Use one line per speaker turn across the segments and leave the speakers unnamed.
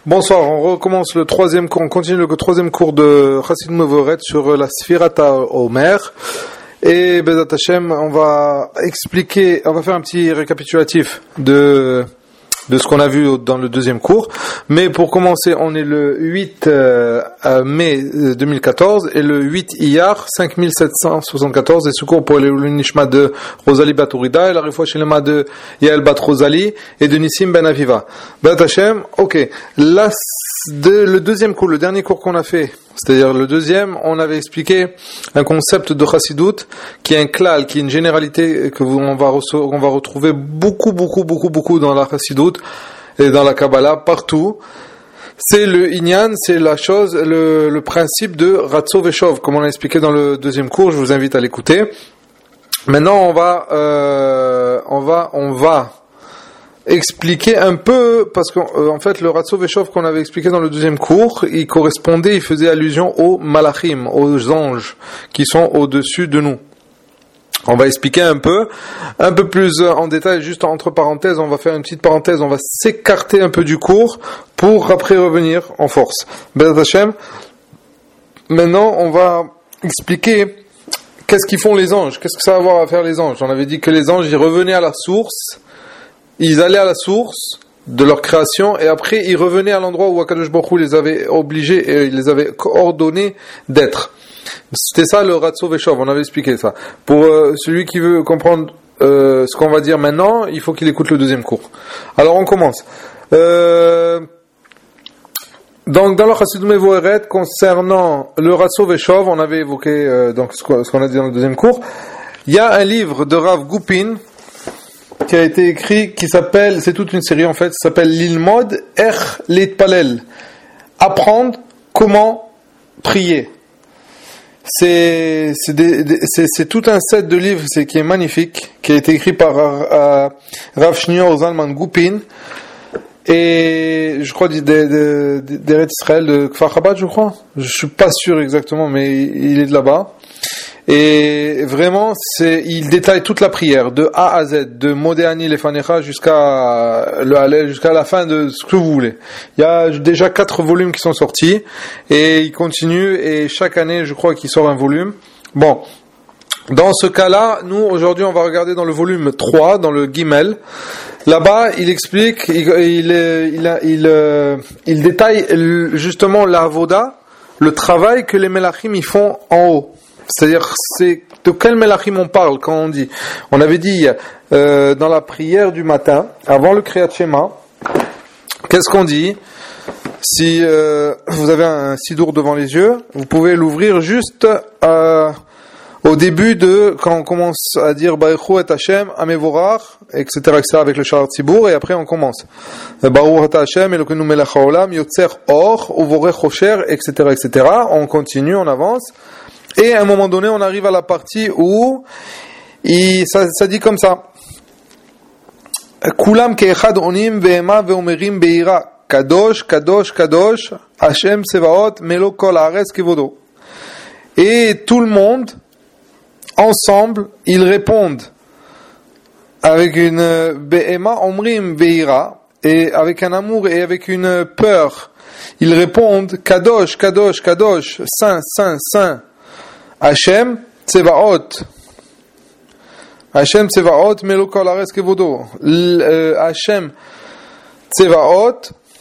Bonsoir, on recommence le troisième cours, on continue le troisième cours de Chassidut Mevoret sur la Sfirat HaOmer. Et Bezat Hashem, on va faire un petit récapitulatif de ce qu'on a vu dans le deuxième cours. Mais pour commencer, on est le 8 mai 2014 et le 8 Iyar 5774. Et ce cours pour le Nishma de Rosalie Batourida et la Refoua Shelema de Yael Bat Rosalie et de Nissim Ben Aviva. Bezat Hashem, ok. Le deuxième cours, le dernier cours qu'on a fait, c'est-à-dire le deuxième, on avait expliqué un concept de Chassidut qui est un klal, qui est une généralité que on va retrouver beaucoup dans la Chassidut et dans la Kabbalah, partout. C'est le Inyan, c'est la chose, le principe de Ratso Veshov, comme on a expliqué dans le deuxième cours, je vous invite à l'écouter. Maintenant, on va expliquer un peu, parce qu'en fait le Ratso Veshov qu'on avait expliqué dans le deuxième cours, il faisait allusion aux malachim, aux anges qui sont au-dessus de nous. On va expliquer un peu plus en détail, juste entre parenthèses, on va faire une petite parenthèse, on va s'écarter un peu du cours pour après revenir en force. Bezat Hashem, maintenant on va expliquer qu'est-ce qu'ils font les anges, qu'est-ce que ça a à voir à faire les anges. On avait dit que les anges, ils revenaient à la source. Ils allaient à la source de leur création et après ils revenaient à l'endroit où Akadosh Baruch Hu les avait obligés et il les avait ordonnés d'être. C'était ça le Ratso Veshov, on avait expliqué ça. Pour celui qui veut comprendre ce qu'on va dire maintenant, il faut qu'il écoute le deuxième cours. Alors on commence. Donc dans le Chassidut Mevoret, concernant le Ratso Veshov, on avait évoqué donc ce qu'on a dit dans le deuxième cours. Il y a un livre de Rav Goupin qui a été écrit, qui s'appelle, c'est toute une série en fait, ça s'appelle Lilmod Ech Leitpalel. Apprendre comment prier. C'est tout un set de livres qui est magnifique, qui a été écrit par Rav Shnior Zalman Goupin, et je crois d'Eretz Israël, de Kfar Chabad, je crois. Je suis pas sûr exactement, mais il est de là-bas. Et vraiment, il détaille toute la prière, de A à Z, de Modéani Lefanecha jusqu'à le Hallel, jusqu'à la fin de ce que vous voulez. Il y a déjà 4 volumes qui sont sortis, et il continue, et chaque année, je crois qu'il sort un volume. Bon. Dans ce cas-là, nous, aujourd'hui, on va regarder dans le volume 3, dans le Gimel. Là-bas, il explique, il détaille justement la avoda, le travail que les Melachim ils font en haut. C'est-à-dire, c'est de quel Melachim on parle quand on dit. On avait dit dans la prière du matin, avant le Kriyat Shema, qu'est-ce qu'on dit? Si vous avez un sidour devant les yeux, vous pouvez l'ouvrir juste au début quand on commence à dire Baruch et Hashem, Amevorach, etc., avec le Sha'ar Tzibour, et après on commence. Baruch et Hashem, Elokeinu melech haolam, Yotzer or, Uvorech Hosher, etc., etc. On continue, on avance. Et à un moment donné, on arrive à la partie où ça dit comme ça. Kulam ke'echad onim ve'ema ve'omerim be'ira. Kadosh, Kadosh, Kadosh, Hashem Sevaot, Melo kol haaretz kevodo. Et tout le monde, ensemble, ils répondent avec une be'ema omrim be'ira, et avec un amour et avec une peur. Ils répondent Kadosh, Kadosh, Kadosh, Saint, Saint, Saint. Hashem Tsevaot. Hashem Tsevaot Melo kol haaretz kevodo. Hashem Tsevaot,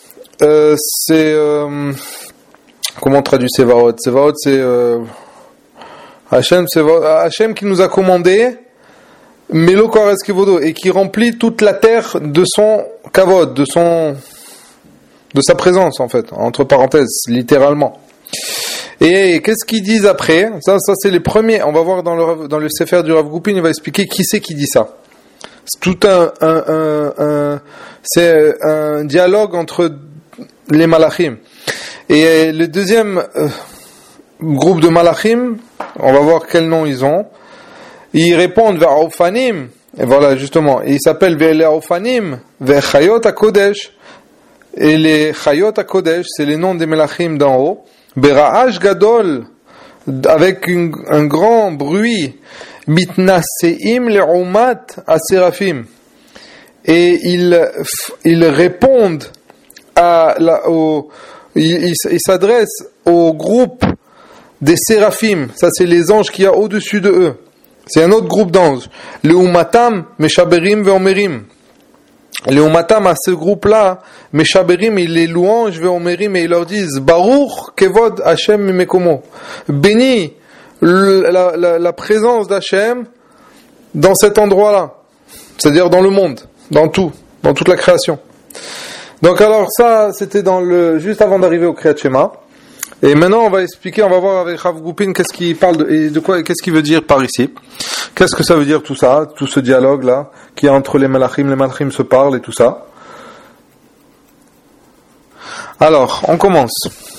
c'est comment on traduit Tsevaot? Tsevaot, c'est Hashem Tsevaot, Hashem qui nous a commandé Melo kol haaretz kevodo, et qui remplit toute la terre de son kavod, de sa présence en fait, entre parenthèses, littéralement. Et qu'est-ce qu'ils disent après? Ça c'est les premiers. On va voir dans le Sefer du Rav Goupin, il va expliquer qui c'est qui dit ça. C'est tout c'est un dialogue entre les malachim. Et le deuxième groupe de malachim, on va voir quel nom ils ont. Ils répondent vers Ofanim. Et voilà, justement, ils s'appellent Ve'ele Ofanim, vers Chayot HaKodesh. Et les Chayot HaKodesh, c'est les noms des malachim d'en haut. Bera'ash gadol, avec un grand bruit, mitnaseim le'umat asérafim, et ils répondent il s'adresse au groupe des séraphim. Ça, c'est les anges qu'il y a au-dessus de eux. C'est un autre groupe d'anges. Le umatam, meshaberim veomerim. Les umatam, à ce groupe-là, meshaberim, ils les louangent veomerim et ils leur disent Baruch kevod Hashem mimekomo. Béni la présence d'Hachem dans cet endroit-là, c'est-à-dire dans le monde, dans toute la création. Donc alors ça, c'était juste avant d'arriver au Kriyat Shema. Et maintenant, on va expliquer, on va voir avec Rav Goupin qu'est-ce qu'il parle qu'est-ce qu'il veut dire par ici. Qu'est-ce que ça veut dire tout ça, tout ce dialogue-là, qui est entre les malachim se parlent et tout ça. Alors, on commence.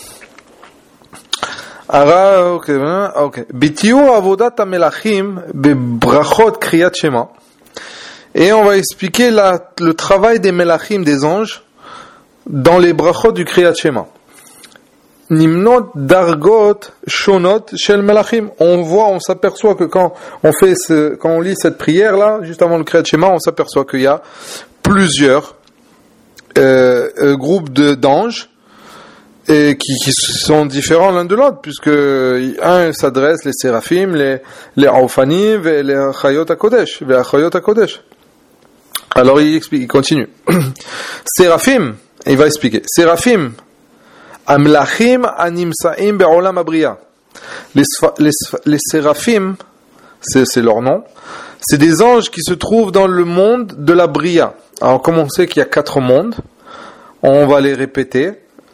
Bitiur avodat hamelachim bebrachot kriyat shema. Et on va expliquer le travail des melachim, des anges, dans les brachot du kriyat shema. Nimnot dargot shonot shel melachim. On s'aperçoit que quand on lit cette prière là, juste avant le kriyat shema, on s'aperçoit qu'il y a plusieurs groupes d'anges et qui sont différents l'un de l'autre, puisque un s'adresse les séraphim, les aufanim et les chayot hakodesh, les chayot hakodesh. Alors il explique, il continue. Séraphim, il va expliquer. Séraphim, amlachim animsaim be'olam abriya. Les séraphim, c'est leur nom. C'est des anges qui se trouvent dans le monde de la bria. Alors comme on sait qu'il y a 4 mondes, on va les répéter.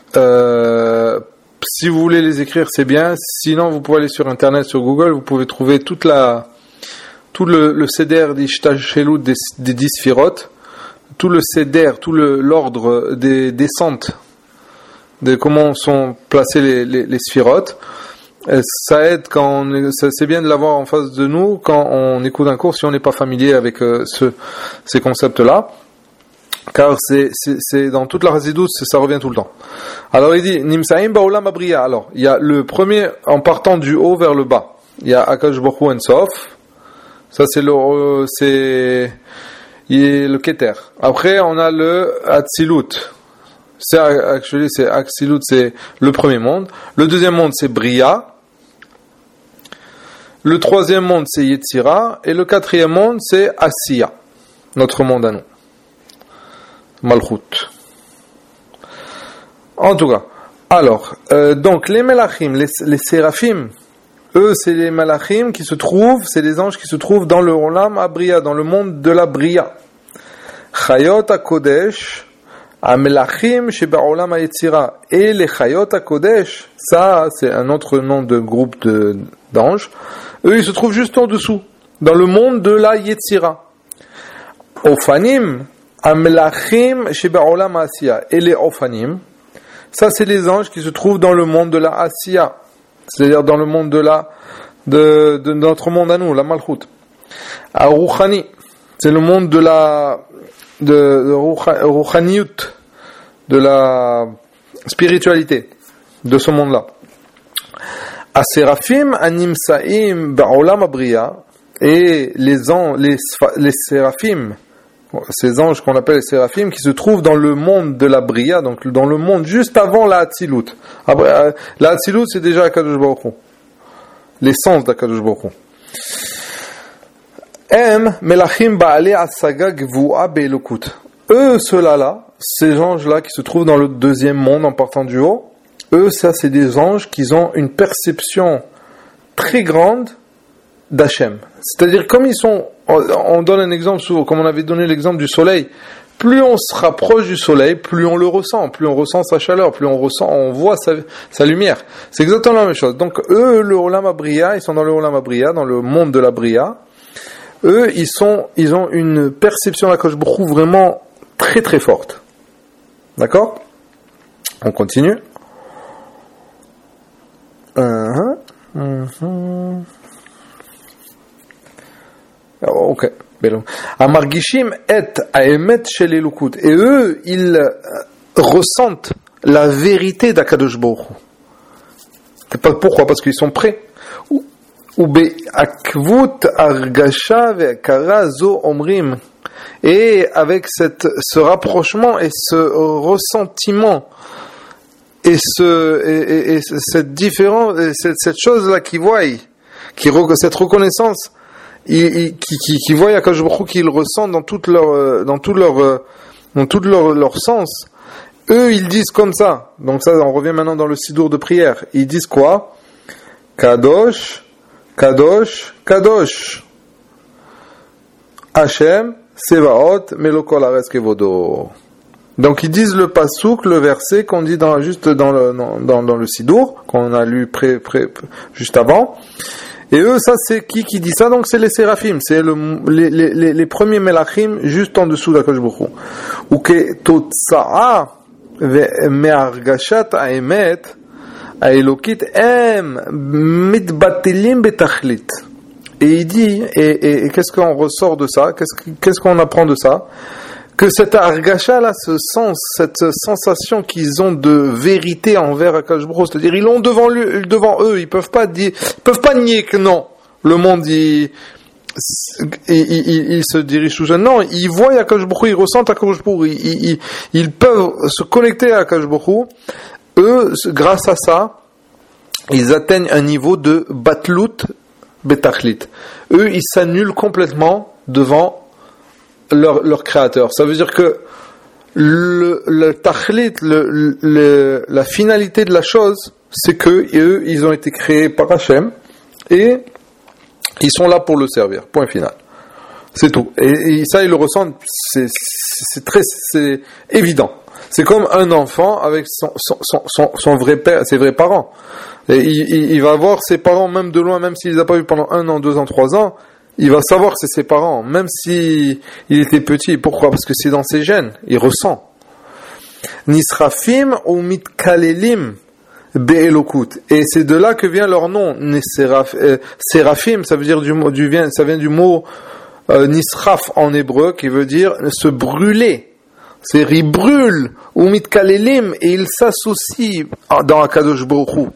Si vous voulez les écrire, c'est bien. Sinon, vous pouvez aller sur Internet, sur Google, vous pouvez trouver tout le seder d'Ishtashelut des 10 Sphirot, tout le seder, l'ordre des descentes, de comment sont placés les Sphirot. Ça aide c'est bien de l'avoir en face de nous quand on écoute un cours, si on n'est pas familier avec ces concepts-là. Car c'est dans toute la Chassidut, ça revient tout le temps. Alors il dit Nimsaim ba'olam abriya. Alors il y a le premier en partant du haut vers le bas. Il y a Akadosh Baruch Hu Ensof. Ça c'est le Keter. Après on a le Atzilut. C'est Atzilut, c'est le premier monde. Le deuxième monde c'est Bria. Le troisième monde c'est Yetzira et le quatrième monde c'est Asiya. Notre monde à nous. Malchut. En tout cas, alors, donc les melachim, les séraphim, eux c'est les melachim qui se trouvent, c'est les anges qui se trouvent dans le olam abriya, dans le monde de la bria. Chayot hakodesh, amelachim sheba'olam hayetzira. Et les chayot hakodesh, ça c'est un autre nom de groupe d'anges. Eux ils se trouvent juste en dessous, dans le monde de la yetzira. Ofanim Amlachim sheba'olam Asiya. Et les Ophanim, ça c'est les anges qui se trouvent dans le monde de la Asiya, c'est-à-dire dans le monde de notre monde à nous, la Malchut. Aruchani, c'est le monde de Ruchaniut, de la spiritualité, de ce monde-là. Aserafim animsaim ba'olam abriya. Et les séraphim, ces anges qu'on appelle les séraphim, qui se trouvent dans le monde de la bria, donc dans le monde juste avant la Hatzilut. Après, la Hatzilut, c'est déjà Akadosh Baruch Hu, l'essence d'Akadosh Baruch Hu. Melachim ba'alei asaga gvua be'elokut. Eux, ceux-là, ces anges-là qui se trouvent dans le deuxième monde en partant du haut, eux, ça, c'est des anges qui ont une perception très grande d'Hachem. C'est-à-dire, comme ils sont, on donne un exemple, comme on avait donné l'exemple du soleil, plus on se rapproche du soleil, plus on le ressent, plus on ressent sa chaleur, plus on voit sa lumière. C'est exactement la même chose. Donc, eux, le Olam Abriya, ils sont dans le Olam Abriya, dans le monde de la Bria. Eux, ils ont une perception de la Kadosh Baruch Hu vraiment très très forte. D'accord? On continue. Ok. Amargishim et aemet shel elukut. Et eux, ils ressentent la vérité d'Akadosh Baruch Hu. Pourquoi? Parce qu'ils sont prêts. Ou be akvut argasha ve'akara zo omrim Et avec ce rapprochement et ce ressentiment et cette différence, cette chose-là qu'ils voient, cette reconnaissance, qui voient Akadosh Baruch Hu, qu'ils ressentent dans tout leur sens, eux ils disent comme ça. Donc ça, on revient maintenant dans le sidour de prière. Ils disent quoi? Kadosh, Kadosh, Kadosh. Hashem, Sevaot, Melokol Aretz Kevodo. Donc ils disent le pasouk, le verset qu'on dit juste dans le sidour, qu'on a lu juste avant. Et eux, ça c'est qui dit ça? Donc c'est les séraphim, c'est les premiers melachim juste en dessous d'Akadosh Baruch Hu. Ou que totsa'a me'argashat ha'emet ha'elokit em mitbatelim betachlit. Et il dit, et qu'est-ce qu'on ressort de ça? Qu'est-ce qu'on apprend de ça? Que cette argasha là, cette sensation qu'ils ont de vérité envers Akadosh Baruch Hu, c'est-à-dire ils l'ont devant eux, ils peuvent pas nier que non, le monde il se dirige tout seul. Non, ils voient Akadosh Baruch Hu, ils ressentent Akadosh Baruch Hu, ils peuvent se connecter à Akadosh Baruch Hu. Eux, grâce à ça, ils atteignent un niveau de batlut betachlit. Eux, ils s'annulent complètement devant leur créateur. Ça veut dire que le tachlit, la finalité de la chose, c'est que eux, ils ont été créés par Hachem et ils sont là pour le servir. Point final. C'est tout. Et ça, ils le ressentent. C'est évident. C'est comme un enfant avec son vrai père, ses vrais parents. Et il va voir ses parents même de loin, même s'il les a pas vus pendant 1 an, 2 ans, 3 ans. Il va savoir que c'est ses parents, même si il était petit. Pourquoi? Parce que c'est dans ses gènes. Il ressent. Nisrafim ou mitkalelim be'elokut. Et c'est de là que vient leur nom. Séraphim, ça veut dire ça vient du mot nisraf en hébreu, qui veut dire se brûler. C'est ils brûlent ou mitkalelim et ils s'associent dans Akadosh Baruch Hu,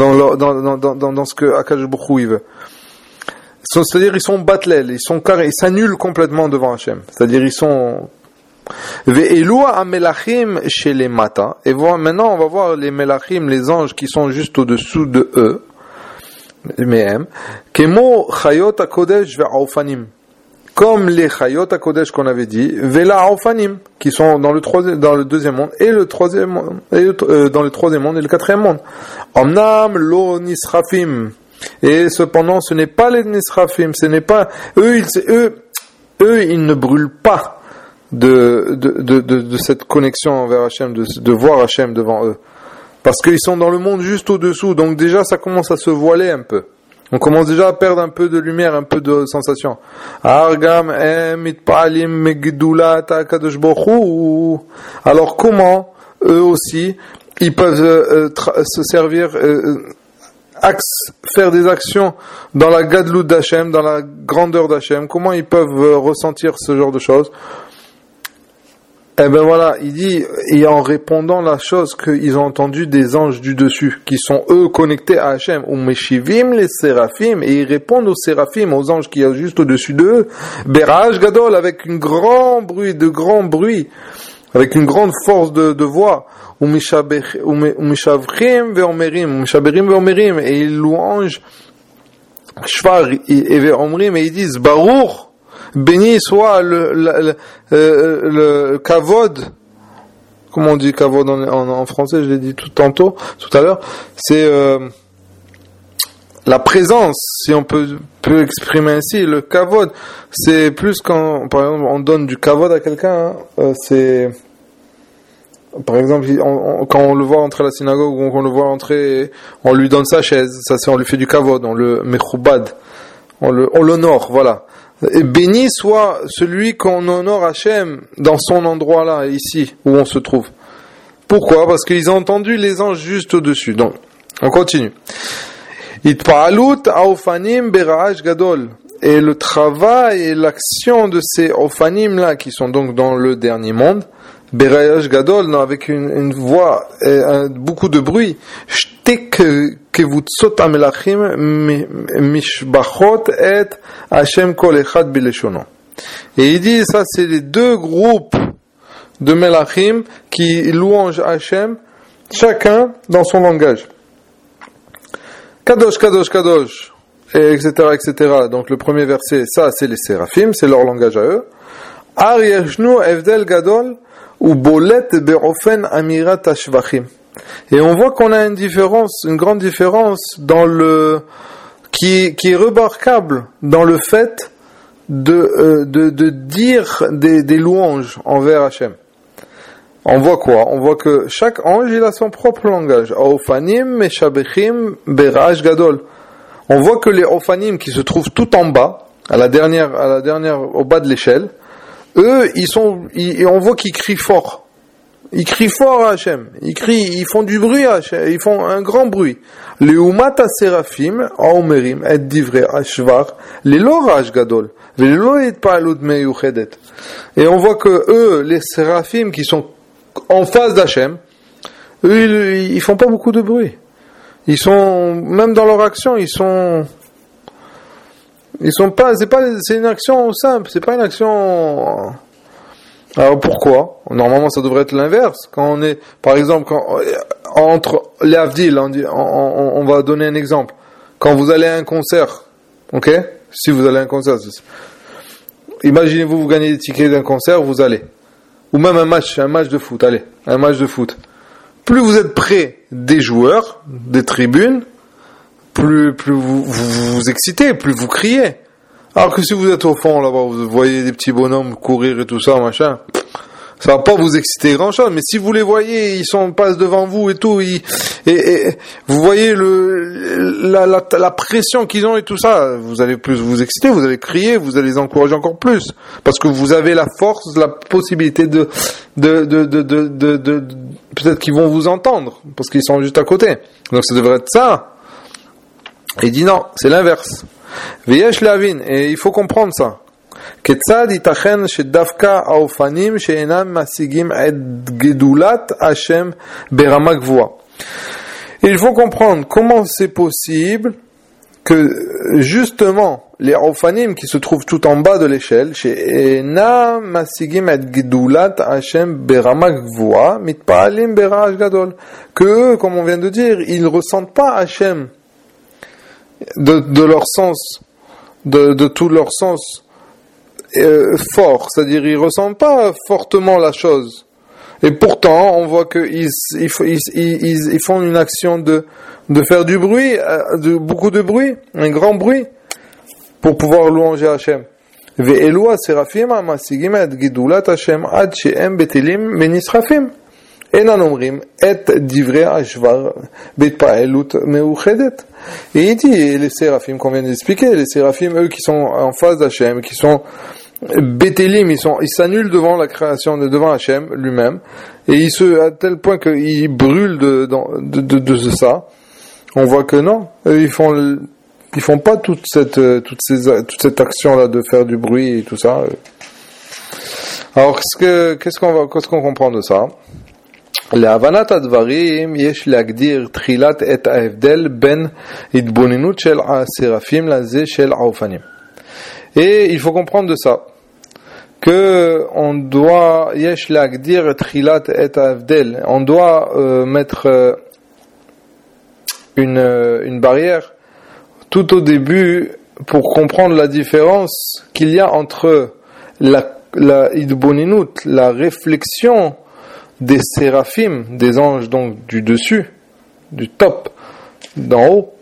dans ce que Akadosh Baruch Hu il veut. C'est-à-dire ils sont batlel, ils sont carrés, ils s'annulent complètement devant Hachem. C'est-à-dire ils sont ve'elua amelachim chez les mata. Et maintenant on va voir les melachim, les anges qui sont juste au-dessous de eux. Mehem kemo chayot hakodesh ve'aufanim. Comme les chayot hakodesh qu'on avait dit, ve'la aufanim, qui sont dans le deuxième monde et le troisième monde, dans le troisième monde et le quatrième monde. Omnam lo nisrafim. Et cependant, ce n'est pas les nisrafim, ce n'est pas eux, ils ne brûlent pas de cette connexion envers Hachem, de voir Hachem devant eux, parce qu'ils sont dans le monde juste au-dessous. Donc déjà, ça commence à se voiler un peu. On commence déjà à perdre un peu de lumière, un peu de sensation. Argam mitpalim megdulat akadosh baruch hu. Alors comment eux aussi ils peuvent se servir, faire des actions dans la gadlout d'Hachem, dans la grandeur d'Hachem? Comment ils peuvent ressentir ce genre de choses? Eh ben voilà, il dit, et en répondant la chose qu'ils ont entendu des anges du dessus, qui sont eux connectés à Hachem, ou meshivim les séraphim, et ils répondent aux séraphim, aux anges qui sont juste au-dessus d'eux, beraj gadol, avec un grand bruit, avec une grande force de voix, ou mishavrim ve'omerim, et ils louangent shvar et ve'omrim, et ils disent baruch, béni soit le kavod. Comment on dit kavod en français? Je l'ai dit tout à l'heure. C'est la présence, si on peut exprimer ainsi. Le kavod, c'est plus quand, par exemple, on donne du kavod à quelqu'un. C'est, par exemple, quand on le voit entrer à la synagogue ou qu'on le voit entrer, on lui donne sa chaise. Ça, c'est on lui fait du kavod, on le mechoubad, on l'honore. Voilà. Et béni soit celui qu'on honore Hachem dans son endroit là, ici, où on se trouve. Pourquoi? Parce qu'ils ont entendu les anges juste au-dessus. Donc, on continue. Itpa'alut aufanim bera'aj gadol. Et le travail et l'action de ces aufanim là, qui sont donc dans le dernier monde, bera'aj gadol, avec une voix et beaucoup de bruit, shtek kevutzot amelachim mishbachot et Hachem kol echad bileshono. Et il dit, ça c'est les deux groupes de Melachim qui louangent Hachem, chacun dans son langage. Kadosh, Kadosh, Kadosh, et etc., etc. Donc le premier verset, ça c'est les séraphim, c'est leur langage à eux. Ar yeshnu evdel gadol ou bolet be'ofen amirat hashvachim. Et on voit qu'on a une grande différence dans qui est remarquable dans le fait de dire des louanges envers Hachem. On voit quoi? On voit que chaque ange, il a son propre langage. Ofanim, meshabechim, berach gadol. On voit que les ofanim qui se trouvent tout en bas, à la dernière, au bas de l'échelle, eux, on voit qu'ils crient fort. Ils crient fort à Hachem. Ils font du bruit à Hachem. Ils font un grand bruit. Les umata seraphim, aomerim, et divrei ashvar, les lorach gadol, les loïd pa'alut meyuchedet. Et on voit que eux, les séraphim qui sont en face d'Hachem, eux, ils font pas beaucoup de bruit. Ils sont, même dans leur action, ils sont pas, c'est une action simple, c'est pas une action. Alors pourquoi? Normalement, ça devrait être l'inverse. Quand on est, par exemple, entre les Avdil, on va donner un exemple. Quand vous allez à un concert, ok? Si vous allez à un concert, imaginez-vous gagnez des tickets d'un concert, vous allez. Ou même un match de foot, allez, un match de foot. Plus vous êtes près des joueurs, des tribunes, plus vous excitez, plus vous criez. Alors que si vous êtes au fond, là-bas, vous voyez des petits bonhommes courir et tout ça, machin, ça va pas vous exciter grand-chose. Mais si vous les voyez, ils passent devant vous et tout, et vous voyez la pression qu'ils ont et tout ça, vous allez plus vous exciter, vous allez crier, vous allez les encourager encore plus. Parce que vous avez la force, la possibilité de peut-être qu'ils vont vous entendre, parce qu'ils sont juste à côté. Donc ça devrait être ça. Et il dit non, c'est l'inverse. V'yesh lavin, et il faut comprendre ça. Ketzad itachen shedavka aofanim she'enam masigim et gedulat Hashem berama gvua. Et il faut comprendre comment c'est possible que justement les aofanim qui se trouvent tout en bas de l'échelle, she'enam masigim et gedulat Hashem berama gvua mitpa'alim berach gadol, que eux, comme on vient de dire, ils ressentent pas Hashem de leur sens, de tout leur sens fort, c'est-à-dire ils ressentent pas fortement la chose. Et pourtant, on voit que ils font une action de faire du bruit, beaucoup de bruit, un grand bruit, pour pouvoir louanger Hachem. Ve'elua serafim amasigim et gidulat Hashem ad she'em betelim menisrafim. Enan omrim et divrei ashvar betpa'elut meuchedet. Et il dit, les séraphim qu'on vient d'expliquer, les séraphim, eux qui sont en face d'Hachem, qui sont bétélim, ils s'annulent devant la création, devant Hachem lui-même, et à tel point qu'ils brûlent de ça. On voit que non, eux, ils font pas toute cette action-là de faire du bruit et tout ça. Alors, qu'est-ce qu'on comprend de ça? להבנת הדברים יש להגדיר תחילת את ההבדל בין התבוננות של הסרפים לזה של האופנים. Et il faut comprendre de ça que יש להגדיר תחילת את ההבדל, on doit mettre une barrière tout au début pour comprendre la différence qu'il y a entre la idboninut, la réflexion des séraphim, des anges donc du dessus, du top, d'en haut,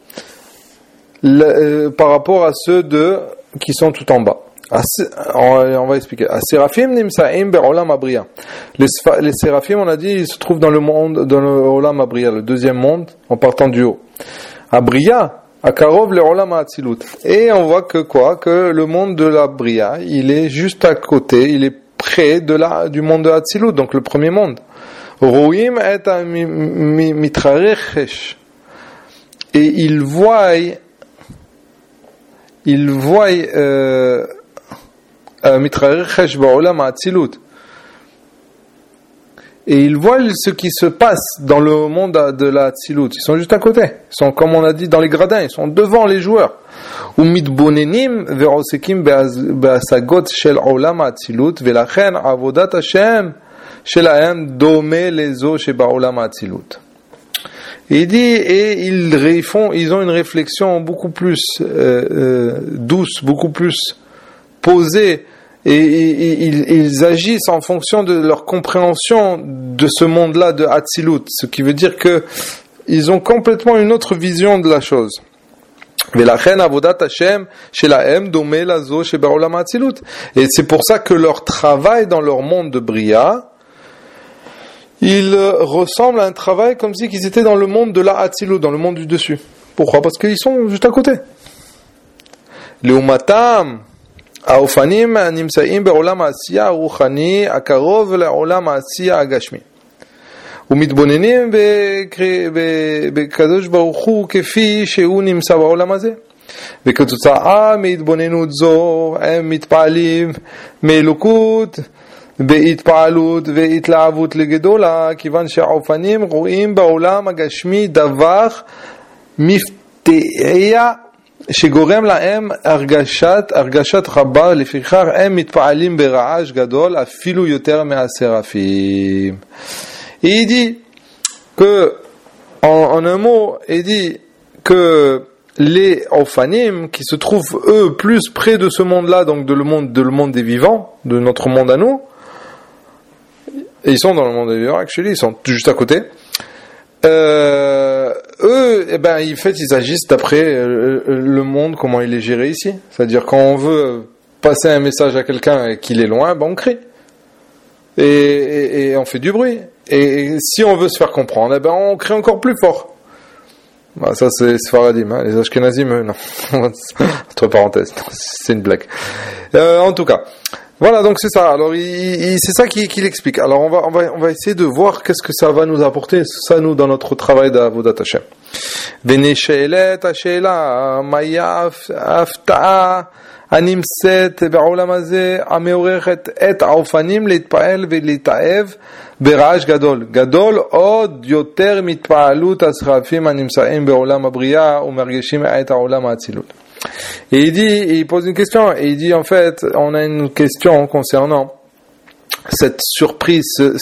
par rapport à ceux qui sont tout en bas. On va expliquer. Séraphim nimsaim be'olam abriya. Les séraphim, on a dit, ils se trouvent dans le monde, dans le olam abriya, le deuxième monde, en partant du haut. Abriya, akarov le olam ha'atzilut. Et on voit que le monde de la Briya, il est juste à côté, il est près du monde de Hatzilut, donc le premier monde. Roim et mitrarechesh. Et ils voient mitrarechesh ba'olam Hatzilut. et ils voient ce qui se passe dans le monde de la Hatzilut. Ils sont juste à côté. Ils sont, comme on a dit, dans les gradins. Ils sont devant les joueurs. ומתבוננים ועוסקים בהשגות של עולם האצילות, ולכן עבודת השם שלהם דומה לזו שבעולם האצילות. Il dit, et ils ont une réflexion beaucoup plus douce, beaucoup plus posée, et ils agissent en fonction de leur compréhension de ce monde-là de Hatzilut, ce qui veut dire que ils ont complètement une autre vision de la chose. Et c'est pour ça que leur travail dans leur monde de Bria, il ressemble à un travail comme si ils étaient dans le monde de la Hatzilut, dans le monde du dessus. Pourquoi? Parce qu'ils sont juste à côté. לעומתם, האופנים הנמצאים בעולם העשייה הרוחני הקרוב לעולם העשייה הגשמי. ומתבוננים בקדוש ברוך הוא כפי שהוא נמצא בעולם הזה. וכתוצאה מהתבוננות זו הם מתפעלים מאלוקות בהתפעלות והתלהבות לגדולה, כיוון שהאופנים רואים בעולם הגשמי דבר מפתיע שגורם להם הרגשת רבה, לפיכך הם מתפעלים ברעש גדול אפילו יותר מהסרפים. Et il dit que, en un mot, il dit que les Ophanim, qui se trouvent eux plus près de ce monde-là, donc de le monde des vivants, de notre monde à nous, et ils sont dans le monde des vivants, actually, ils sont juste à côté, eux, eh ben, ils agissent d'après le monde, comment il est géré ici. C'est-à-dire, quand on veut passer un message à quelqu'un et qu'il est loin, ben, on crie. Et on fait du bruit. Et si on veut se faire comprendre, eh ben on crie encore plus fort. Bah, ça c'est Sfaradim, hein. Les Ashkenazim, non. Entre parenthèses, c'est une blague. En tout cas, voilà, donc c'est ça. Alors c'est ça qu'il explique. Alors on va essayer de voir qu'est-ce que ça va nous apporter, ça nous dans notre travail d'Avodat Hashem. Veneshelet Ashela Maya Afta'a הנמצאת בעולם הזה המעורכת את האופנים להתפעל ולהתאהב ברעש גדול. גדול עוד יותר מתפעלות הסרפים הנמצאים בעולם הבריאה ומרגישים את העולם האצילות. Et il pose une question, et il dit en fait, on a une question concernant cette surprise,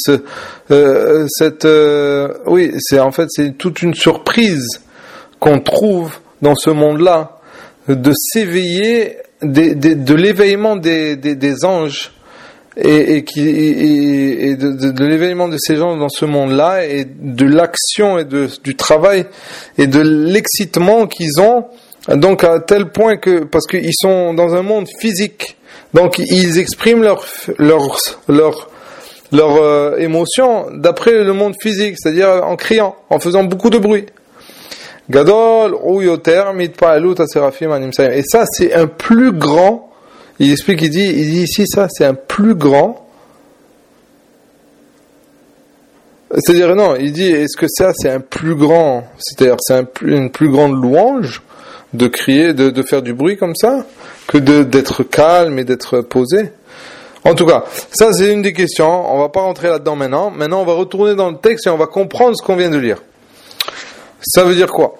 oui, c'est toute une surprise qu'on trouve dans ce monde-là, de s'éveiller de l'éveillement des anges et de l'éveillement de ces gens dans ce monde-là, et de l'action et du travail et de l'excitement qu'ils ont, donc à tel point que, parce qu'ils sont dans un monde physique, donc ils expriment leur émotion d'après le monde physique, c'est-à-dire en criant, en faisant beaucoup de bruit. Gadol ou yoter mitpa'alut asérafim animsaim. Et ça, c'est un plus grand. Il explique, il dit ici, ça, c'est un plus grand. C'est-à-dire, non, il dit, est-ce que ça, c'est un plus grand, c'est-à-dire, c'est une plus grande louange de crier, de faire du bruit comme ça, que d'être calme et d'être posé. En tout cas, ça, c'est une des questions. On va pas rentrer là-dedans maintenant. Maintenant, on va retourner dans le texte et on va comprendre ce qu'on vient de lire. Ça veut dire quoi?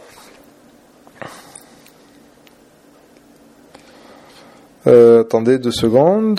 Attendez 2 secondes.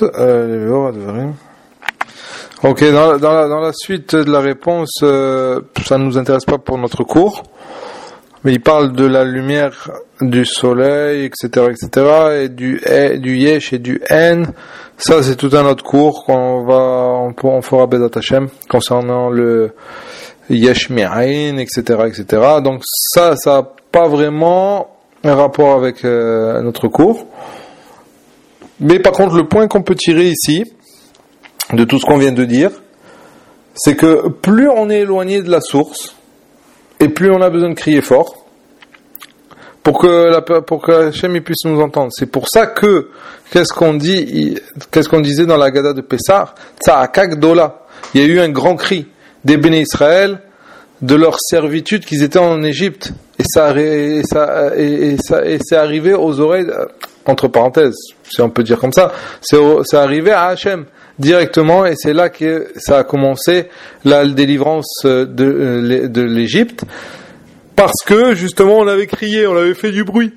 Ok, dans la suite de la réponse, ça ne nous intéresse pas pour notre cours, mais il parle de la lumière du soleil, etc., et du yesh et du en. Ça, c'est tout un autre cours on fera Bezat Hashem concernant le yesh me'ain, etc. Donc ça n'a pas vraiment un rapport avec notre cours. Mais par contre, le point qu'on peut tirer ici, de tout ce qu'on vient de dire, c'est que plus on est éloigné de la source, et plus on a besoin de crier fort, pour que Hachem puisse nous entendre. C'est pour ça que, qu'est-ce qu'on disait dans la Gada de Pessah? Tza'aka gdola. Il y a eu un grand cri des Béné Israël, de leur servitude qu'ils étaient en Égypte, et c'est arrivé aux oreilles entre parenthèses, si on peut dire comme ça, c'est arrivé à Hachem directement, et c'est là que ça a commencé la délivrance de l'Égypte, parce que justement on avait crié, on avait fait du bruit.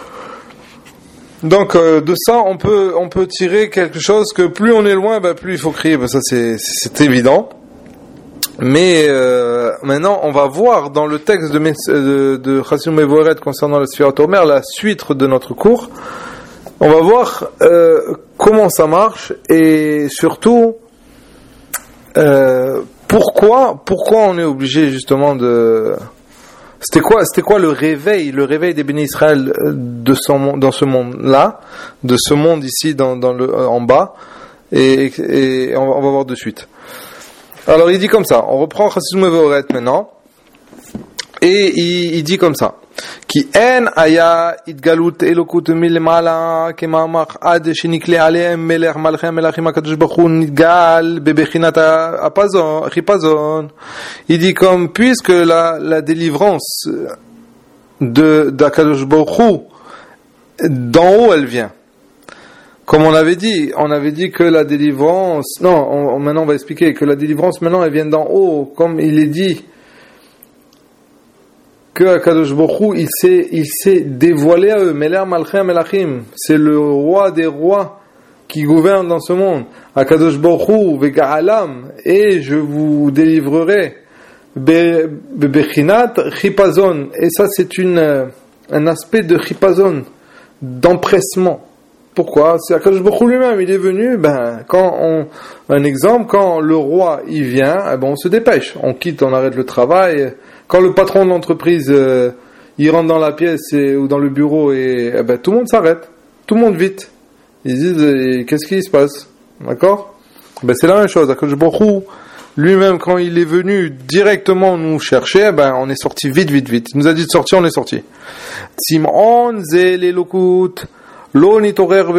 Donc de ça on peut tirer quelque chose que plus on est loin, plus il faut crier, ça c'est évident. Mais maintenant on va voir dans le texte de Chassidut Mevoeret concernant la Sfirat Omer, la suite de notre cours. On va voir comment ça marche, et surtout pourquoi on est obligé justement de... C'était quoi le réveil des bénis Israël dans ce monde-là, de ce monde ici en bas, et on va voir de suite. Alors il dit comme ça, on reprend Chassidut Mevoeret maintenant, et il dit comme ça: Ki en aya itgalut elokut milemala kemamach ad shenikle alehem melech malchem melachim hakadosh baruch hu nitgal bebechinat chipazon. Il dit comme, puisque la délivrance d'Akadosh baruch hu d'en haut elle vient. Comme on avait dit que la délivrance, maintenant on va expliquer que la délivrance maintenant elle vient d'en haut, comme il est dit que Akadosh Baruch Hu, il s'est dévoilé à eux. Melech Malchem Melachim, c'est le roi des rois qui gouverne dans ce monde. Akadosh Baruch Hu vega'alam, et je vous délivrerai bebechinat chipazon. Et ça c'est un aspect de chipazon, d'empressement. Pourquoi? C'est Akadosh Baruch Hu lui-même, il est venu, un exemple, quand le roi il vient, on se dépêche, on quitte, on arrête le travail. Quand le patron de l'entreprise il rentre dans la pièce ou dans le bureau, et tout le monde s'arrête, tout le monde vite. Ils disent qu'est-ce qui se passe, d'accord? C'est la même chose. Akadosh Baruch Hu lui-même, quand il est venu directement nous chercher, on est sorti vite. Il nous a dit de sortir, on est sorti. Simon zelelokut. Et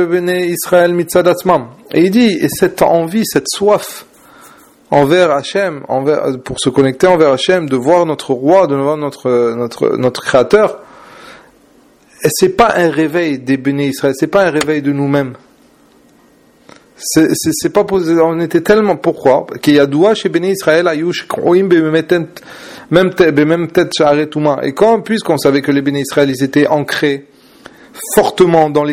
il dit, et cette envie, cette soif envers Hachem, pour se connecter envers Hachem, de voir notre roi, de voir notre créateur, c'est pas un réveil des bénis Israël, c'est pas un réveil de nous-mêmes. C'est pas posé, on était tellement, pourquoi? Qu'il y a doua chez bénis Israël, et quand, puisqu'on savait que les bénis Israël, ils étaient ancrés fortement dans les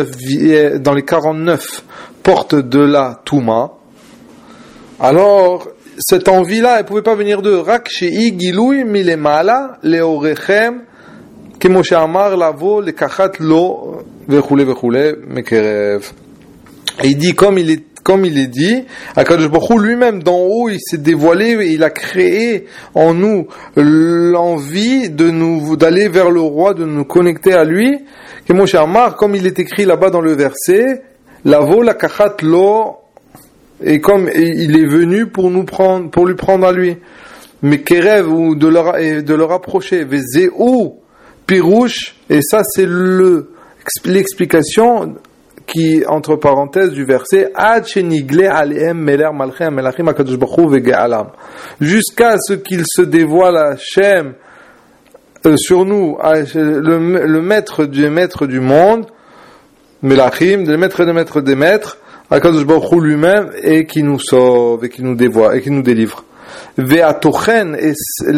49 portes de la Touma, alors cette envie-là, elle pouvait pas venir de Rak Shei Gilouy Milemala Leorechem Kemoshe Amar Lavo Lekachat Lo Vechule Mekerev. Et il dit comme il est dit, Akadosh Baruch Hu lui-même d'en haut, il s'est dévoilé et il a créé en nous l'envie d'aller vers le roi, de nous connecter à lui. Que mon cher Marc, comme il est écrit là-bas dans le verset, Lavo la kachat lo, et comme il est venu pour lui prendre à lui. Mais Kerev, ou de le rapprocher. Vezeu pirouche, et ça c'est l'explication qui, entre parenthèses, du verset Ad shenigle alehem melech malchem melachim hakadosh baruch hu vega'alam, jusqu'à ce qu'il se dévoile à Hachem sur nous, le maître du monde, melachim, le maître des maîtres, hakadosh baruch hu lui-même, et qui nous sauve et qui nous dévoile et qui nous délivre. Ve'atochen et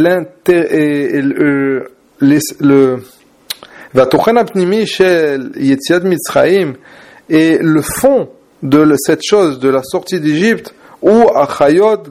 ve'atochen apnimi shel yetziat Mitzrayim, et le fond de cette chose, de la sortie d'Égypte, ou achayot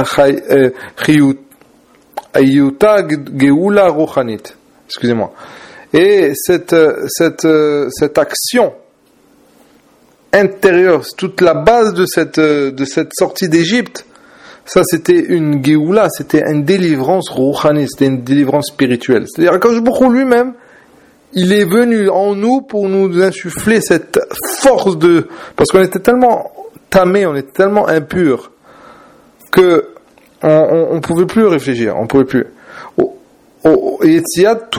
ayuta geula ruchanit. Excusez-moi. Et cette action intérieure, toute la base de cette sortie d'Égypte, ça c'était une geoula, c'était une délivrance ruchanit, c'était une délivrance spirituelle. C'est-à-dire que Akadosh Baruch Hu lui-même, il est venu en nous pour nous insuffler cette force parce qu'on était tellement tamés, on était tellement impurs que on pouvait plus réfléchir, on pouvait plus. Et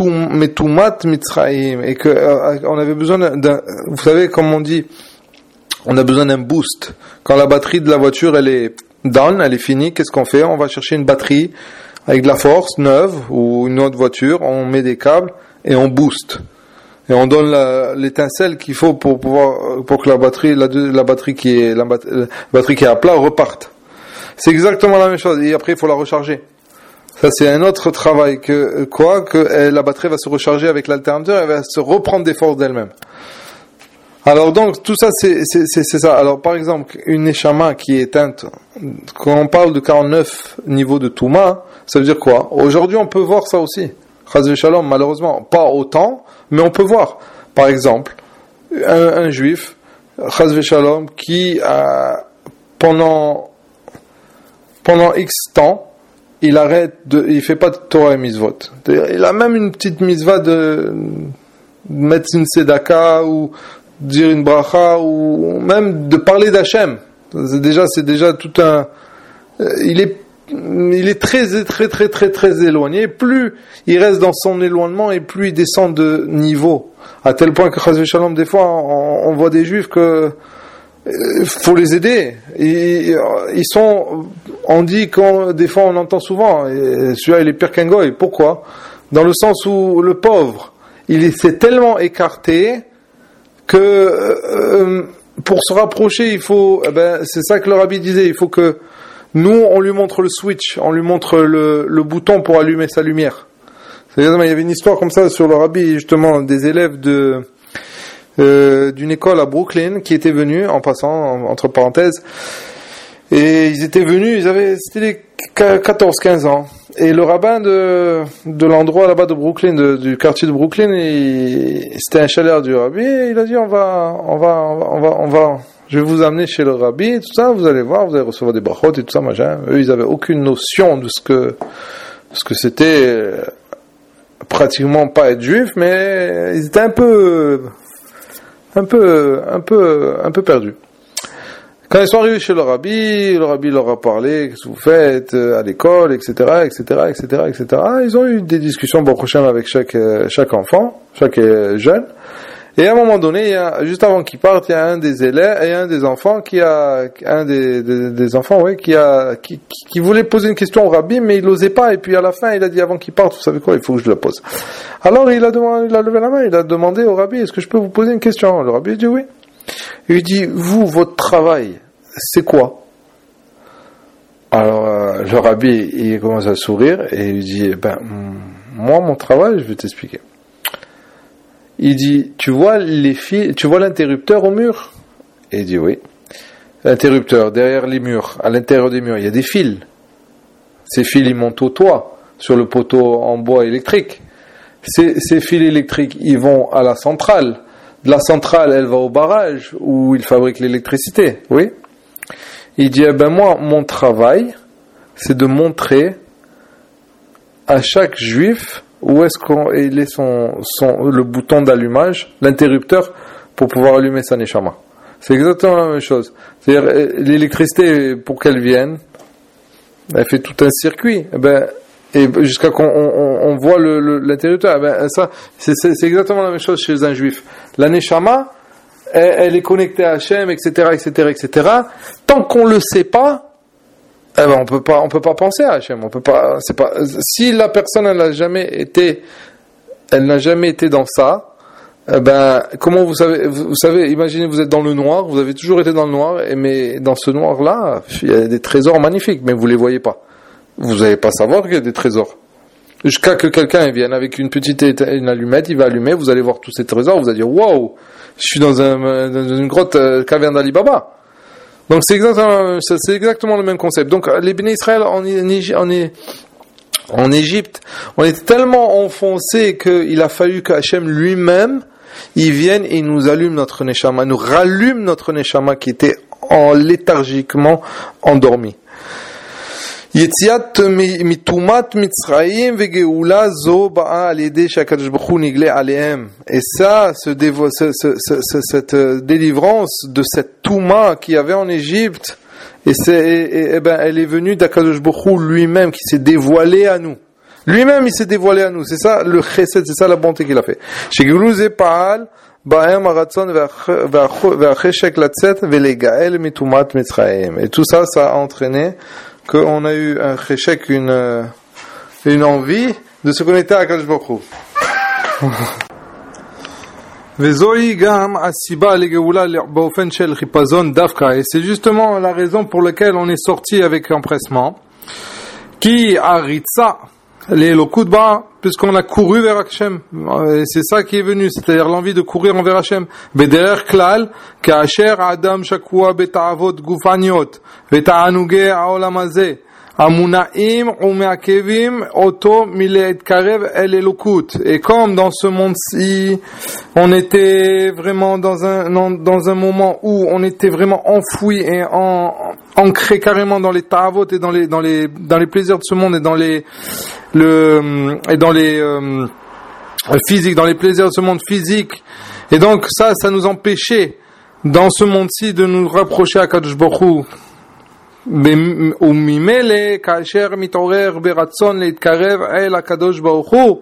que on avait besoin vous savez comme on dit, on a besoin d'un boost. Quand la batterie de la voiture elle est down, elle est finie, qu'est-ce qu'on fait? On va chercher une batterie avec de la force neuve ou une autre voiture, on met des câbles et on booste. et on donne l'étincelle qu'il faut pour que la batterie qui est à plat reparte. C'est exactement la même chose, et après il faut la recharger. Ça c'est un autre travail que la batterie va se recharger avec l'alternateur, elle va se reprendre des forces d'elle-même. Alors donc tout ça c'est ça. Alors par exemple une neshama qui est éteinte, quand on parle de 49 niveaux de Touma, ça veut dire quoi? Aujourd'hui on peut voir ça aussi. Chas v'shalom, malheureusement pas autant, mais on peut voir. Par exemple un juif, Chas v'shalom, qui pendant X temps il fait pas de Torah et Mitzvot. Il a même une petite mitzvah de mettre une tzedaka ou dire une bracha ou même de parler d'Hachem. C'est déjà tout un. Il est très très très très très éloigné. Plus il reste dans son éloignement et plus il descend de niveau. À tel point que Chas v'shalom, des fois on voit des juifs que faut les aider. Ils sont. On dit des fois on entend souvent. Et celui-là il est pire qu'un goy. Pourquoi? Dans le sens où le pauvre, il s'est tellement écarté que pour se rapprocher, il faut. C'est ça que le rabbi disait. Il faut que nous on lui montre le switch, on lui montre le bouton pour allumer sa lumière. Il y avait une histoire comme ça sur le rabbi, justement, des élèves d'une école à Brooklyn qui étaient venus, en passant, entre parenthèses, et ils étaient venus, c'était les 14-15 ans, et le rabbin de l'endroit là-bas de Brooklyn, du quartier de Brooklyn, c'était un chaleur du rabbi, et il a dit on va, je vais vous amener chez le rabbi, tout ça, vous allez voir, vous allez recevoir des brachot et tout ça, machin. Eux, ils avaient aucune notion de ce que c'était pratiquement pas être juif, mais ils étaient un peu perdus. Quand ils sont arrivés chez le rabbi leur a parlé, qu'est-ce que vous faites à l'école, etc. Ils ont eu des discussions prochaines avec chaque enfant, chaque jeune. Et à un moment donné, juste avant qu'ils partent, il y a un des élèves et un des enfants qui voulait poser une question au rabbi, mais il n'osait pas. Et puis à la fin, il a dit avant qu'il parte, vous savez quoi, il faut que je la pose. Alors il a levé la main, il a demandé au rabbi, est-ce que je peux vous poser une question? Le rabbi a dit oui. Il lui dit, vous, votre travail, c'est quoi? Alors le rabbi, il commence à sourire et il lui dit, moi, mon travail, je vais t'expliquer. Il dit, tu vois l'interrupteur au mur? Et il dit oui. L'interrupteur, derrière les murs, à l'intérieur des murs, il y a des fils. Ces fils, ils montent au toit, sur le poteau en bois électrique. Ces fils électriques, ils vont à la centrale. De la centrale, elle va au barrage, où ils fabriquent l'électricité. Oui. Il dit, moi, mon travail, c'est de montrer à chaque juif où est-ce qu'il est le bouton d'allumage, l'interrupteur, pour pouvoir allumer sa neshama. C'est exactement la même chose. C'est-à-dire, l'électricité, pour qu'elle vienne, elle fait tout un circuit. Et jusqu'à qu'on voit l'interrupteur. Ça, c'est exactement la même chose chez un juif. La neshama, elle est connectée à Hachem, etc. Tant qu'on le sait pas, on peut pas penser à Hachem. Si la personne, elle n'a jamais été dans ça, comment vous savez, imaginez, vous êtes dans le noir, vous avez toujours été dans le noir, mais dans ce noir-là, il y a des trésors magnifiques, mais vous les voyez pas. Vous n'allez pas savoir qu'il y a des trésors. Jusqu'à que quelqu'un vienne avec une allumette, il va allumer, vous allez voir tous ces trésors, vous allez dire, waouh, je suis dans une grotte caverne d'Ali Baba. Donc c'est exactement le même concept. Donc les Béné Israël en Égypte, on était tellement enfoncés qu'il a fallu que Hachem lui-même, il vienne et nous allume notre neshama, nous rallume notre neshama qui était léthargiquement endormi. Yetziat mitumat mitzrayim vegeula zo ba'a al yedei shakadosh baruch hu nigle alehem. Et ça, cette délivrance de cette touma qu'il y avait en Égypte, elle est venue d'Akadosh Baruch Hu lui-même qui s'est dévoilé à nous. Lui-même, il s'est dévoilé à nous. C'est ça le chesed, c'est ça la bonté qu'il a fait. Shegulu ze pa'al ba'em haratzon ve'acheshek latzet ve'legael mitumat mitzrayim. Et tout ça, ça a entraîné qu'on a eu un cheshek, une envie de se connecter à Akadosh Baruch Hu. Vezoi gam asiba legeula baofen shel chipazon davka. Et c'est justement la raison pour laquelle on est sorti avec empressement. Qui aritza les lokutba, puisqu'on a couru vers Hachem. Et c'est ça qui est venu, c'est-à-dire l'envie de courir envers Hachem. Beder klal, kasher adam shakua beta'avot gufaniot, beta'anuge haolam hazeh. Amunaim umeakevim oto milet karev el elokut. Et comme dans ce monde-ci, on était vraiment dans un moment où on était vraiment enfoui et ancré carrément dans les ta'avot et dans les plaisirs de ce monde et dans les physiques, dans les plaisirs de ce monde physique. Et donc ça nous empêchait dans ce monde-ci de nous rapprocher à Kadosh Baruch Hu. וממילא כאשר מתעורר ברצון להתקרב אל הקדוש ברוך הוא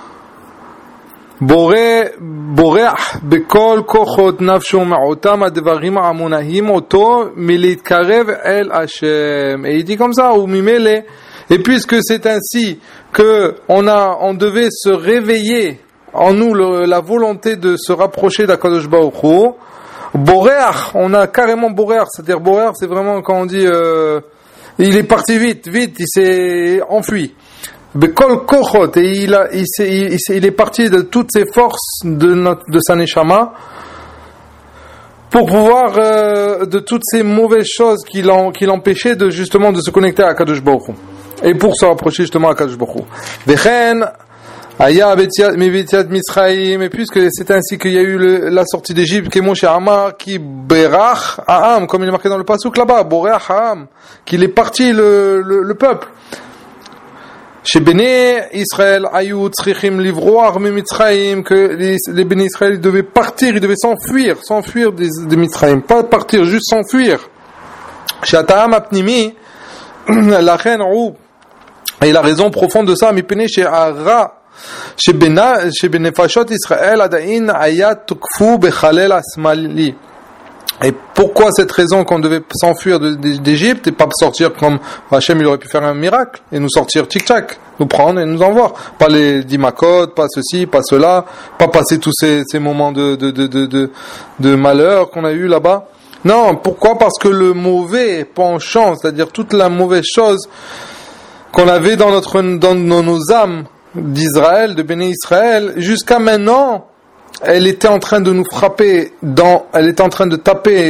בורח בכל כוחות נפשו מאותם הדברים המונעים אותו מלהתקרב אל השם. Et il dit comme ça, וממילא, et puisque c'est ainsi que on devait se réveiller en nous la volonté de se rapprocher d'Akadosh Baruch Hu. Boréach, on a carrément Boréach, c'est-à-dire Boréach, c'est vraiment quand on dit il est parti vite, il s'est enfui. Bekol kochot, et il est parti de toutes ses forces de sa neshama pour pouvoir de toutes ces mauvaises choses qui l'empêchaient de justement de se connecter à Kadosh Baruch Hu et pour se rapprocher justement à Kadosh Baruch Hu. Vechen Aya Mevitiat Misraïm, et puisque c'est ainsi qu'il y a eu la sortie d'Égypte, qui est Moshe Amar, qui Berach Aham, comme il est marqué dans le pasuk là-bas, Boreach Aham, qu'il est parti le peuple. Chez Béné Israël, Ayut, Tzrichim, Livroar, Mitzraïm, que les Béné Israël devaient partir, ils devaient s'enfuir de Mitzraïm, pas partir, juste s'enfuir. Chez Ataham Apnimi, la reine Rou, et la raison profonde de ça, Mipene chez Ara, שבנפשות ישראל עדיין היה תוקפו בחלל השמאלי. Et pourquoi cette raison qu'on devait s'enfuir d'Égypte et pas sortir comme Hachem il aurait pu faire un miracle et nous sortir tic-tac, nous prendre et nous envoyer, pas les 10 makot, pas ceci, pas cela, pas passer tous ces moments de malheur qu'on a eu là-bas. Non, pourquoi? Parce que le mauvais penchant, c'est-à-dire toute la mauvaise chose qu'on avait dans nos âmes d'Israël, de Béné Israël, jusqu'à maintenant, elle était en train de nous frapper, elle était en train de taper et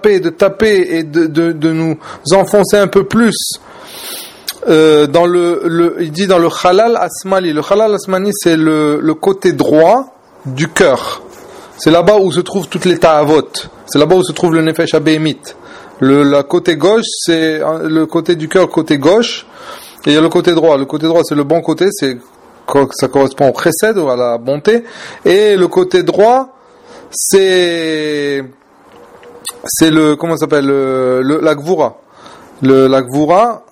de nous enfoncer un peu plus dans il dit dans le Halal Asmali. Le Halal Asmali, c'est le côté droit du cœur. C'est là-bas où se trouvent toutes les ta'avot. C'est là-bas où se trouve le Nefesh Abémit. Le côté gauche, c'est le côté du cœur, côté gauche, et il y a le côté droit. Le côté droit, c'est le bon côté, ça correspond au chesed ou à la bonté, et le côté droit c'est le comment ça s'appelle la gvura. La gvura.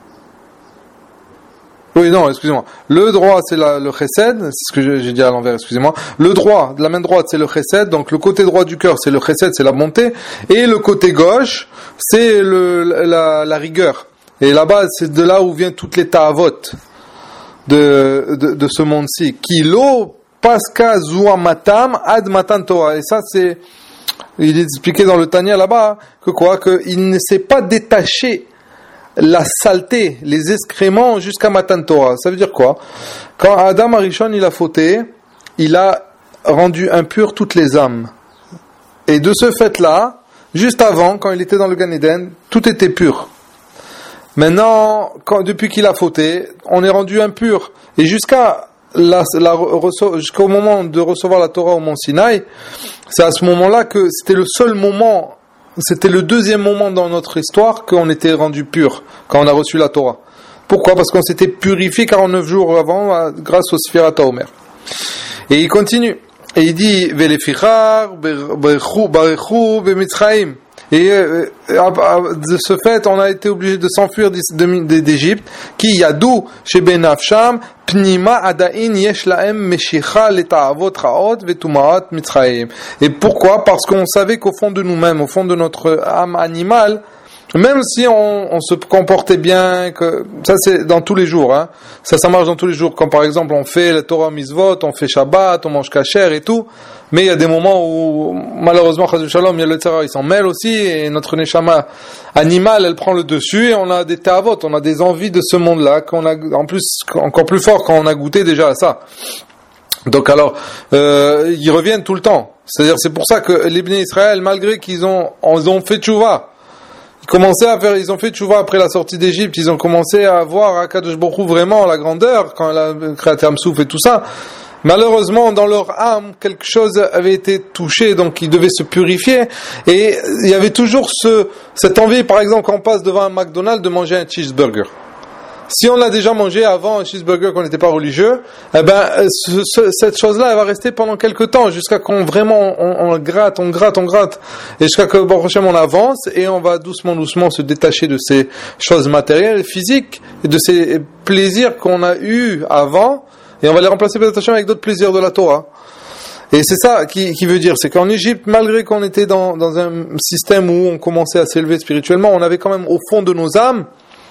Oui, non, excusez-moi. Le droit c'est le chesed, c'est ce que j'ai dit à l'envers, excusez-moi. Le droit, de la main droite c'est le chesed, donc le côté droit du cœur c'est le chesed, c'est la bonté, et le côté gauche c'est la rigueur. Et là-bas c'est de là où viennent toutes les ta'avot de ce monde-ci. Kilo paska zua matam ad matan Torah. Et ça il est expliqué dans le Tanya là-bas que il ne s'est pas détaché la saleté, les excréments jusqu'à matan Torah. Ça veut dire quoi? Quand Adam Arishon il a fauté, il a rendu impur toutes les âmes. Et de ce fait-là, juste avant, quand il était dans le Gan Eden, tout était pur. Maintenant, depuis qu'il a fauté, on est rendu impur. Et jusqu'au moment de recevoir la Torah au Mont Sinaï, c'est à ce moment-là que c'était le seul moment, c'était le deuxième moment dans notre histoire qu'on était rendu pur, quand on a reçu la Torah. Pourquoi? Parce qu'on s'était purifié 49 jours avant, grâce au Sfirat HaOmer. Et il continue. Et il dit, Velefichar, Barechu, Bemitzraïm. Et de ce fait, on a été obligé de s'enfuir d'Égypte. Qui yadou chez Benafsham pnima adain yesh laem meshicha leta'avot raot vetumaat mitzraim. Et pourquoi? Parce qu'on savait qu'au fond de nous-mêmes, au fond de notre âme animale, Même si on se comportait bien, que ça c'est dans tous les jours, hein. Ça marche dans tous les jours. Quand par exemple on fait la Torah Mitzvot, on fait Shabbat, on mange kasher et tout. Mais il y a des moments où malheureusement, Chas v'Shalom, il y a le Tzara, il s'en mêle aussi, et notre neshama animale, elle prend le dessus, et on a des ta'avot, on a des envies de ce monde-là, qu'on a en plus encore plus fort quand on a goûté déjà à ça. Donc alors, ils reviennent tout le temps. C'est-à-dire, c'est pour ça que les Bnei Israël, malgré qu'ils ont fait tchouva, ils ont fait tchouva après la sortie d'Égypte, ils ont commencé à voir à Kadosh Baruch Hu vraiment la grandeur, quand la créateur Amsouf et tout ça. Malheureusement, dans leur âme, quelque chose avait été touché, donc ils devaient se purifier. Et il y avait toujours cette envie, par exemple, quand on passe devant un McDonald's, de manger un cheeseburger. Si on l'a déjà mangé avant un cheeseburger qu'on n'était pas religieux, eh ben, cette chose-là, elle va rester pendant quelques temps, jusqu'à qu'on vraiment, on gratte. Et jusqu'à que, bon, prochainement, on avance, et on va doucement se détacher de ces choses matérielles, physiques, et de ces plaisirs qu'on a eus avant, et on va les remplacer peut-être avec d'autres plaisirs de la Torah. Et c'est ça qui veut dire, c'est qu'en Égypte, malgré qu'on était dans un système où on commençait à s'élever spirituellement, on avait quand même au fond de nos âmes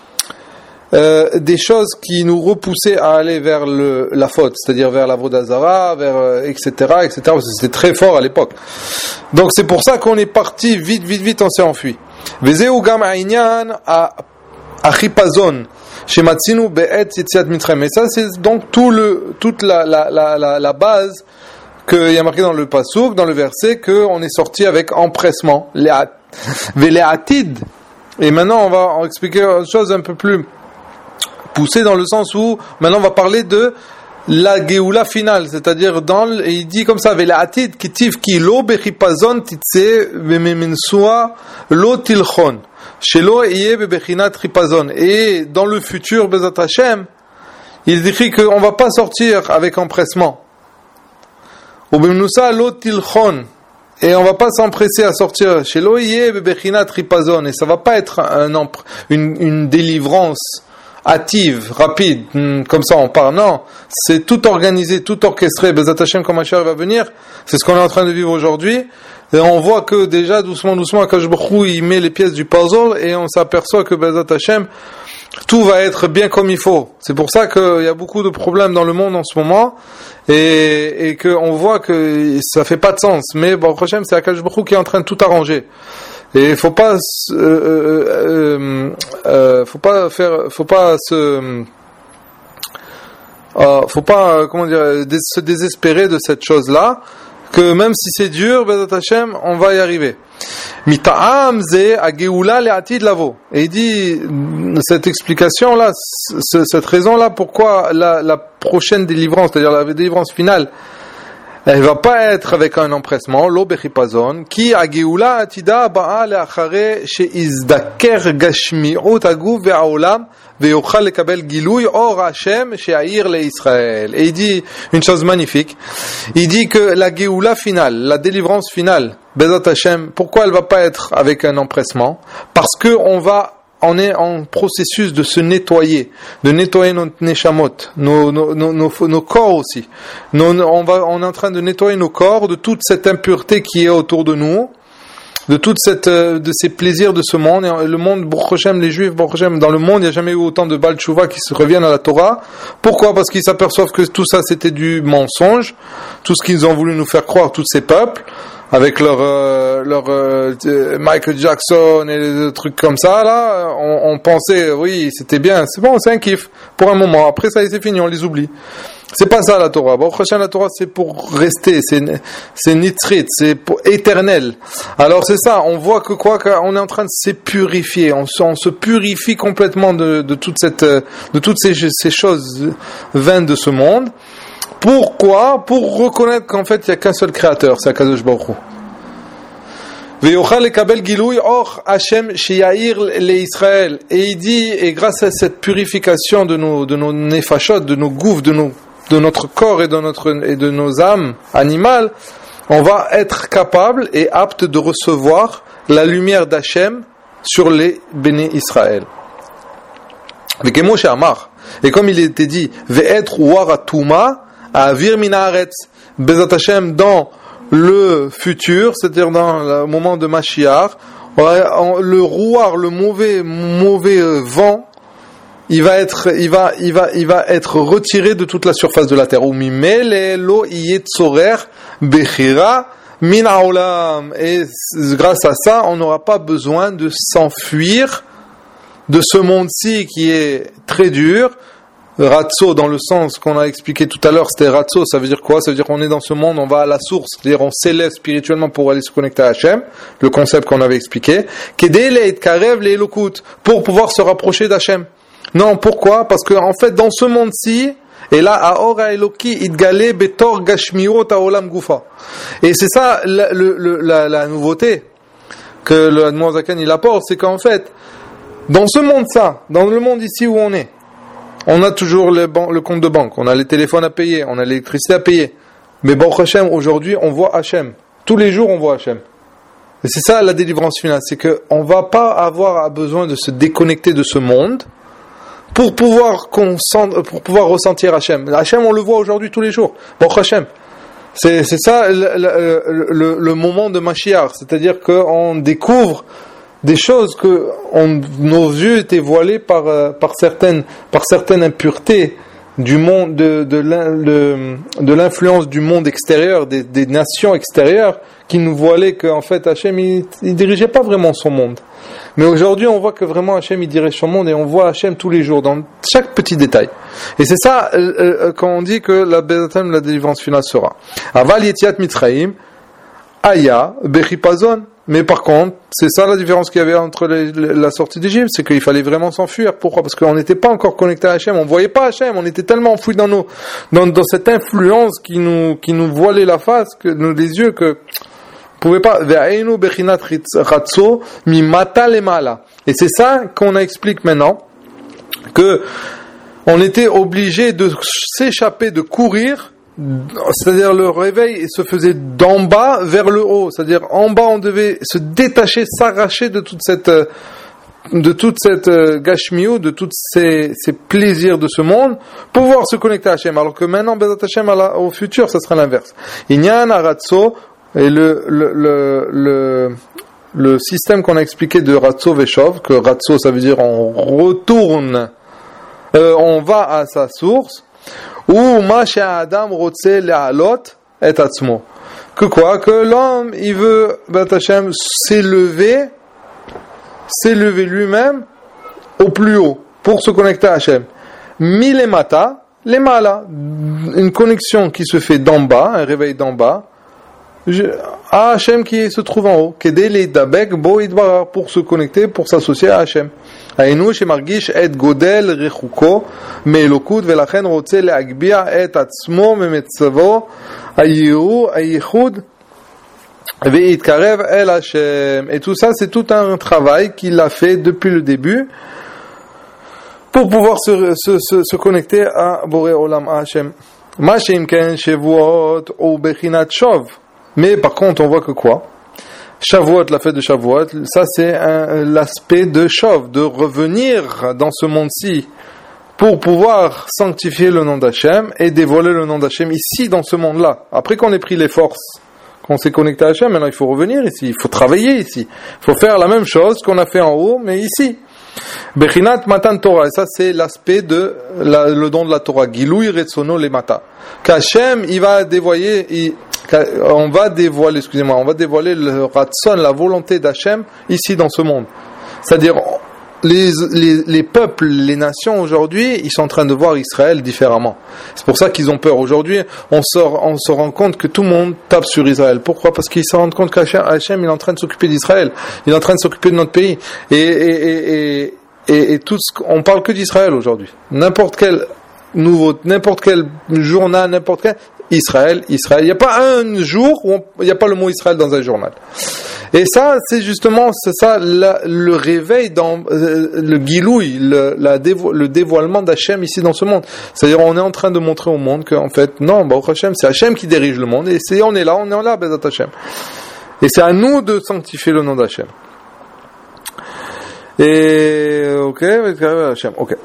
des choses qui nous repoussaient à aller vers la faute, c'est-à-dire vers la Avodah Zara, vers etc., parce que c'était très fort à l'époque. Donc c'est pour ça qu'on est parti vite, on s'est enfui. Vezeu gam ha'inyan ha'chipazon shematzinu be'et yetziat mitzrayim. Et ça c'est donc toute la base qu'il y a marqué dans le pasuk, dans le verset, qu'on est sorti avec empressement. Ve'le'atid. Et maintenant on va expliquer une chose un peu plus poussé dans le sens où maintenant on va parler de la Géoula finale, c'est-à-dire et il dit comme ça, Ve'la'atid kitiv ki lo bechipazon titse ve'memensua lo tilchon shelo iye bebechinat chipazon. Et dans le futur, Bezat Hashem, il décrit qu'on va pas sortir avec empressement. Ou bemnusa lo tilchon. Et on va pas s'empresser à sortir shelo iye bebechinat chipazon. Et ça va pas être une délivrance hâtive, rapide, comme ça on part. Non, c'est tout organisé, tout orchestré. Bezat Hashem, quand Mashiach va venir, c'est ce qu'on est en train de vivre aujourd'hui. Et on voit que déjà, doucement, Akadosh Baruch Hu, il met les pièces du puzzle et on s'aperçoit que Bezat Hashem, tout va être bien comme il faut. C'est pour ça qu'il y a beaucoup de problèmes dans le monde en ce moment et qu'on voit que ça fait pas de sens. Mais Baruch Hashem, c'est Akadosh Baruch Hu qui est en train de tout arranger. Et faut pas se désespérer de cette chose-là, que même si c'est dur, Bezat Hashem, on va y arriver. Mita'am ze ageula le'atid lavo. Et il dit, cette explication-là, cette raison-là, pourquoi la prochaine délivrance, c'est-à-dire la délivrance finale, elle va pas être avec un empressement, lo bechipazon, qui ageula atida ba'a le'achare she'izdaker gashmi'ut aguf ve'aolam ve'yochal lekabel gilui or Hashem she'air le'Israël. Et il dit une chose magnifique. Il dit que la geoula finale, la délivrance finale, Bezat Hashem, pourquoi elle va pas être avec un empressement? Parce que on est en processus de se nettoyer, de nettoyer nos neshamot, nos corps aussi. On est en train de nettoyer nos corps de toute cette impureté qui est autour de nous, de ces plaisirs de ce monde. Et le monde, Baruch Hashem, les Juifs, Baruch Hashem, dans le monde, il n'y a jamais eu autant de Baal Tshuva qui se reviennent à la Torah. Pourquoi? Parce qu'ils s'aperçoivent que tout ça c'était du mensonge, tout ce qu'ils ont voulu nous faire croire, tous ces peuples, avec leur Michael Jackson et des trucs comme ça, là, on pensait, oui, c'était bien, c'est bon, c'est un kiff, pour un moment, après ça, c'est fini, on les oublie. C'est pas ça la Torah. Baruch Hashem, la Torah, c'est pour rester, c'est nitzrit, c'est pour éternel. Alors c'est ça, on voit que qu'on est en train de se purifier, on se purifie complètement de toutes ces choses vaines de ce monde. Pourquoi? Pour reconnaître qu'en fait il n'y a qu'un seul créateur, c'est Akadosh Baruch Hu. Ve'yochal lekabel gilui or Hashem she'yair le'Israël. Et il dit, et grâce à cette purification de nos nefashot, de nos gouffres, de notre corps et de nos âmes animales, on va être capable et apte de recevoir la lumière d'Hashem sur les béné Israël. Et comme il était dit, ve'etre waratuma Avir minaretz, Bezat Hashem, dans le futur, c'est-à-dire dans le moment de Mashiach, le rouard, le mauvais vent, il va être retiré de toute la surface de la terre. Et grâce à ça, on n'aura pas besoin de s'enfuir de ce monde-ci qui est très dur. Ratso, dans le sens qu'on a expliqué tout à l'heure, c'était Ratso, ça veut dire quoi? Ça veut dire qu'on est dans ce monde, on va à la source, c'est-à-dire on s'élève spirituellement pour aller se connecter à Hachem, le concept qu'on avait expliqué, pour pouvoir se rapprocher d'Hachem. Non, pourquoi? Parce que en fait, dans ce monde-ci, et là, Aora Eloki Idgale Betor Gashmiot Aolam Gufa. Et c'est ça la nouveauté que le Admor Zaken il apporte, c'est qu'en fait, dans ce monde-là, dans le monde ici où on est, on a toujours le compte de banque, on a les téléphones à payer, on a l'électricité à payer. Mais Baruch Hashem, aujourd'hui, on voit Hashem. Tous les jours, on voit Hashem. Et c'est ça la délivrance finale, c'est qu'on ne va pas avoir besoin de se déconnecter de ce monde pour pouvoir ressentir Hashem. Hashem, on le voit aujourd'hui tous les jours. Baruch Hashem. C'est ça le moment de Mashiach, c'est-à-dire qu'on découvre des choses que nos yeux étaient voilés par certaines impuretés du monde, de l'influence du monde extérieur, des nations extérieures, qui nous voilaient qu'en fait Hachem il dirigeait pas vraiment son monde. Mais aujourd'hui on voit que vraiment Hachem il dirige son monde et on voit Hachem tous les jours dans chaque petit détail. Et c'est ça quand on dit que la délivrance finale sera Aval Yetiat Mitzrayim Aya Bechipazon. Mais par contre, c'est ça la différence qu'il y avait entre la sortie d'Égypte, c'est qu'il fallait vraiment s'enfuir. Pourquoi? Parce qu'on n'était pas encore connecté à Hachem, on voyait pas Hachem, on était tellement enfouis dans cette influence qui nous voilait la face, les yeux, que on pouvait pas. Et c'est ça qu'on explique maintenant, que on était obligé de s'échapper, de courir. C'est-à-dire le réveil se faisait d'en bas vers le haut, c'est-à-dire en bas on devait se détacher, s'arracher de toute cette gashmiou, de tous ces plaisirs de ce monde, pour pouvoir se connecter à Hachem. Alors que maintenant, Bezat Hachem, au futur, ça sera l'inverse. Inyan Aratso, et le système qu'on a expliqué de Ratso Veshov, que Ratso ça veut dire on retourne, on va à sa source. Ou Masha Adam Rotse Le'alot et Atzmo. Que quoi? Que l'homme, il veut, Hachem, s'élever lui-même au plus haut, pour se connecter à Hachem. Milemata, Lemala. Une connexion qui se fait d'en bas, un réveil d'en bas, à Hachem qui se trouve en haut. Kedele Dabek Bo Idbarar, pour se connecter, pour s'associer à Hachem. היינו שמרגיש את גודל רחוקו מאלוקות ולכן רוצה להגביה את עצמו ממצבו הייחוד ויתקרב אל השם. Et tout ça, c'est tout un travail qu'il a fait depuis le début pour pouvoir se connecter à Boré Olam, à Hachem. מה שאם כן שבועות הוא בחינת שוב. Mais par contre, on voit que quoi? Shavuot, la fête de Shavuot, ça c'est l'aspect de Shov, de revenir dans ce monde-ci pour pouvoir sanctifier le nom d'Hachem et dévoiler le nom d'Hachem ici dans ce monde-là. Après qu'on ait pris les forces, qu'on s'est connecté à Hachem, maintenant il faut revenir ici, il faut travailler ici, il faut faire la même chose qu'on a fait en haut, mais ici. Bechinat Matan Torah, et ça c'est l'aspect de le don de la Torah, Gilui Retsono le Mata. Qu'Hachem il va dévoiler, on va dévoiler le Ratson, la volonté d'Hachem ici dans ce monde. C'est-à-dire les peuples, les nations aujourd'hui, ils sont en train de voir Israël différemment. C'est pour ça qu'ils ont peur. Aujourd'hui, on se rend compte que tout le monde tape sur Israël. Pourquoi? Parce qu'ils se rendent compte qu'Hachem il est en train de s'occuper d'Israël. Il est en train de s'occuper de notre pays. Et tout on parle que d'Israël aujourd'hui. N'importe quel journal, Israël. Il n'y a pas un jour où il n'y a pas le mot Israël dans un journal. Et ça, c'est justement le réveil dans le gilouï, le dévoilement d'Hachem ici dans ce monde. C'est-à-dire, on est en train de montrer au monde qu'en fait, non, Hachem, c'est Hachem qui dirige le monde. Et on est là, Bezat Hachem. Et c'est à nous de sanctifier le nom d'Hachem. Et ok, Hachem, ok.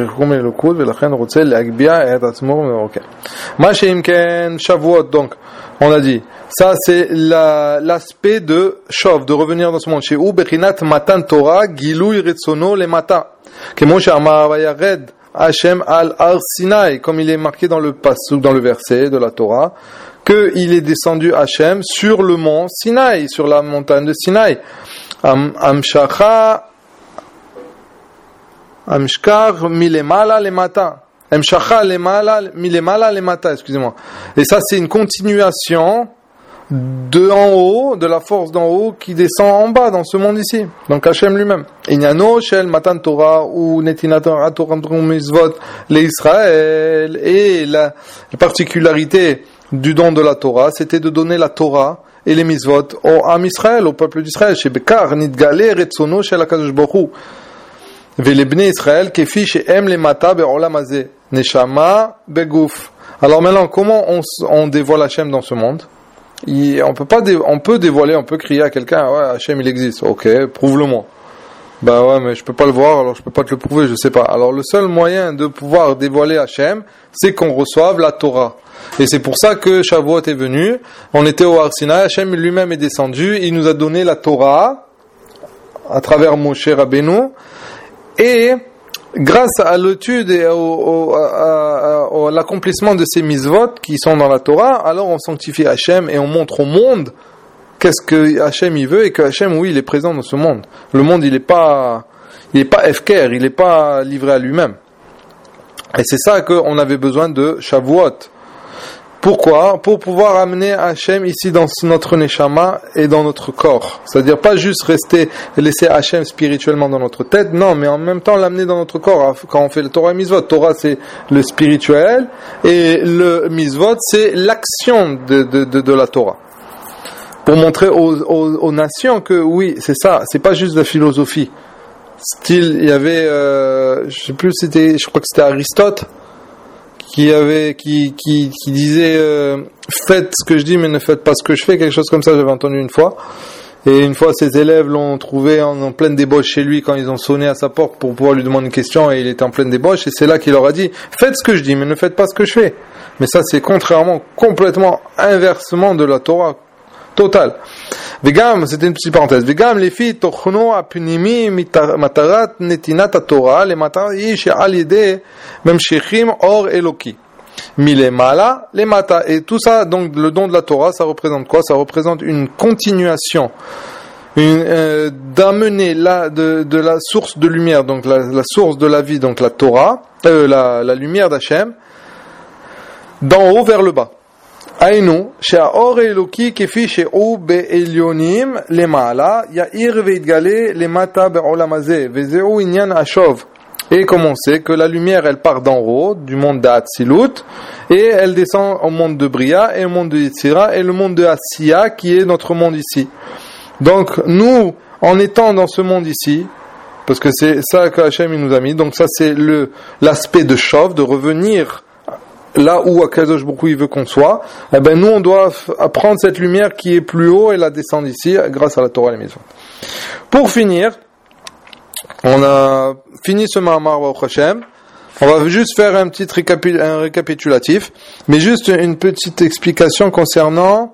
ולכן רוצה להגביה את עצמו. אוקיי. מה שאם כן שבועות, donc On a dit. Ça, c'est l'aspect de Shov, de revenir dans ce monde. Chez ou Bechinat Matan Torah, Gilui Retsono le Mata. Kemoshe Amar Vayared Hashem al Har Sinai, comme il est marqué dans le pasuk, dans le verset de la Torah, que il est descendu Hashem sur le mont Sinaï, sur la montagne de Sinaï. Amshachar milemala lemata. Amshachar milemala lemata, excusez-moi. Et ça, c'est une continuation de en haut, de la force d'en haut qui descend en bas dans ce monde ici. Donc Hachem lui-même. Inyano shel matan Torah ou netinat Torah mizvot le Israël. Et la particularité du don de la Torah, c'était de donner la Torah et les mizvot au Am Israël, au peuple d'Israël. Chez Bekar nitgale retsono shel HaKadosh Baruch Hu. Vele bnei Israël kefi she'em lemata be'olam hazeh neshama beguf. Alors maintenant, comment on dévoile Hachem dans ce monde? On peut dévoiler, on peut crier à quelqu'un, ouais, Hachem il existe, ok, prouve-le-moi. Bah ouais, mais je peux pas le voir, alors je peux pas te le prouver, je sais pas. Alors le seul moyen de pouvoir dévoiler Hachem, c'est qu'on reçoive la Torah. Et c'est pour ça que Shavuot est venu, on était au Har Sinai, Hachem lui-même est descendu, il nous a donné la Torah, à travers Moshe Rabbeinu, et grâce à l'étude et à l'accomplissement de ces mitzvot qui sont dans la Torah, alors on sanctifie Hachem et on montre au monde qu'est-ce que Hachem il veut et que Hachem, oui, il est présent dans ce monde. Le monde, il est pas efker, il est pas livré à lui-même. Et c'est ça qu'on avait besoin de Shavuot. Pourquoi? Pour pouvoir amener Hachem ici dans notre neshama et dans notre corps. C'est-à-dire pas juste laisser Hachem spirituellement dans notre tête, non, mais en même temps l'amener dans notre corps. Quand on fait le Torah et Mitzvot, Torah c'est le spirituel et le Mitzvot c'est l'action de la Torah. Pour montrer aux nations que oui, c'est ça, c'est pas juste de la philosophie. Style, il y avait, je crois que c'était Aristote, qui disait faites ce que je dis mais ne faites pas ce que je fais, quelque chose comme ça, j'avais entendu une fois. Et une fois ses élèves l'ont trouvé en pleine débauche chez lui quand ils ont sonné à sa porte pour pouvoir lui demander une question et il était en pleine débauche, et c'est là qu'il leur a dit faites ce que je dis mais ne faites pas ce que je fais. Mais ça c'est complètement inversement de la Torah totale. Vegam, c'était une petite parenthèse. Vegam les filles tochno apnimi matarat netinat Torah le matai she'al yedei memshechim or eloki milemala le mata. Et tout ça, donc le don de la Torah, ça représente quoi? Ça représente une continuation, d'amener de la source de lumière, donc la source de la vie, donc la Torah, la lumière d'Hachem, d'en haut vers le bas. Aïnou, she'aor eloki kefi she'u be'elyonim lemala ya'ir ve'itgale lemata be'olam hazeh vezeu inyan hashov. Et comme on sait que la lumière elle part d'en haut du monde d'Hatzilut et elle descend au monde de Bria et au monde de Yetzira et le monde de Asiya qui est notre monde ici. Donc nous, en étant dans ce monde ici, parce que c'est ça que Hachem il nous a mis, donc ça c'est l'aspect de Shov, de revenir là où Akadosh Baruch Hu il veut qu'on soit, eh ben nous on doit prendre cette lumière qui est plus haut et la descendre ici grâce à la Torah et les mitzvot. Pour finir, on a fini ce Mahamar Baruch Hashem. On va juste faire un petit récapitulatif, mais juste une petite explication concernant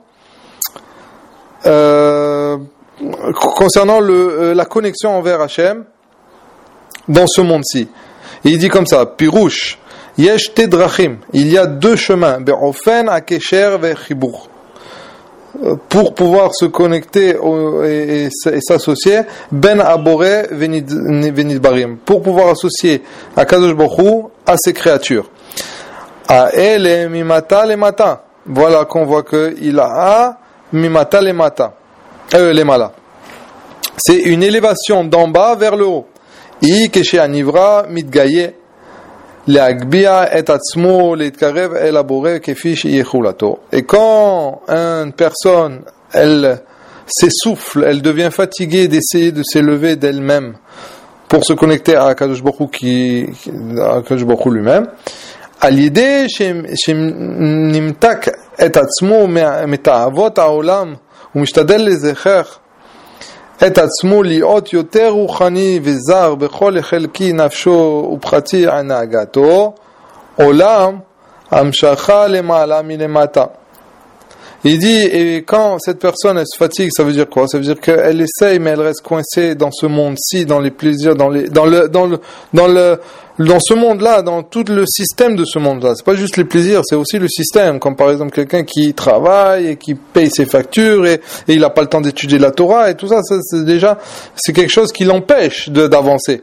la connexion envers Hachem dans ce monde-ci. Et il dit comme ça, Pirouche Yesh tedrachim, il y a deux chemins, be'ofen akesher ve'chibur, pour pouvoir se connecter et s'associer, ben abore venidbarim, pour pouvoir associer Akadosh Baruch Hu à ses créatures. A ele mimata lemata, voilà qu'on voit que il a mimata lemata, lemala. C'est une élévation d'en bas vers le haut. I keshe anivra mitgaye. Et quand une personne, elle s'essouffle, elle devient fatiguée d'essayer de s'élever d'elle-même pour se connecter à Akadosh Baruch Hu lui-même, à l'idée שנמתק את עצמו מתאוות העולם ומשתדל לזכר את עצמו להיות יותר רוחני וזר בכל חלקי נפשו ופחתי הנהגתו, עולם המשכה למעלה מלמטה. Il dit, et quand cette personne elle se fatigue, ça veut dire quoi? Ça veut dire qu'elle essaye, mais elle reste coincée dans ce monde-ci, dans les plaisirs, dans ce monde-là, dans tout le système de ce monde-là. C'est pas juste les plaisirs, c'est aussi le système. Comme par exemple quelqu'un qui travaille et qui paye ses factures et il n'a pas le temps d'étudier la Torah et tout ça, c'est quelque chose qui l'empêche d'avancer.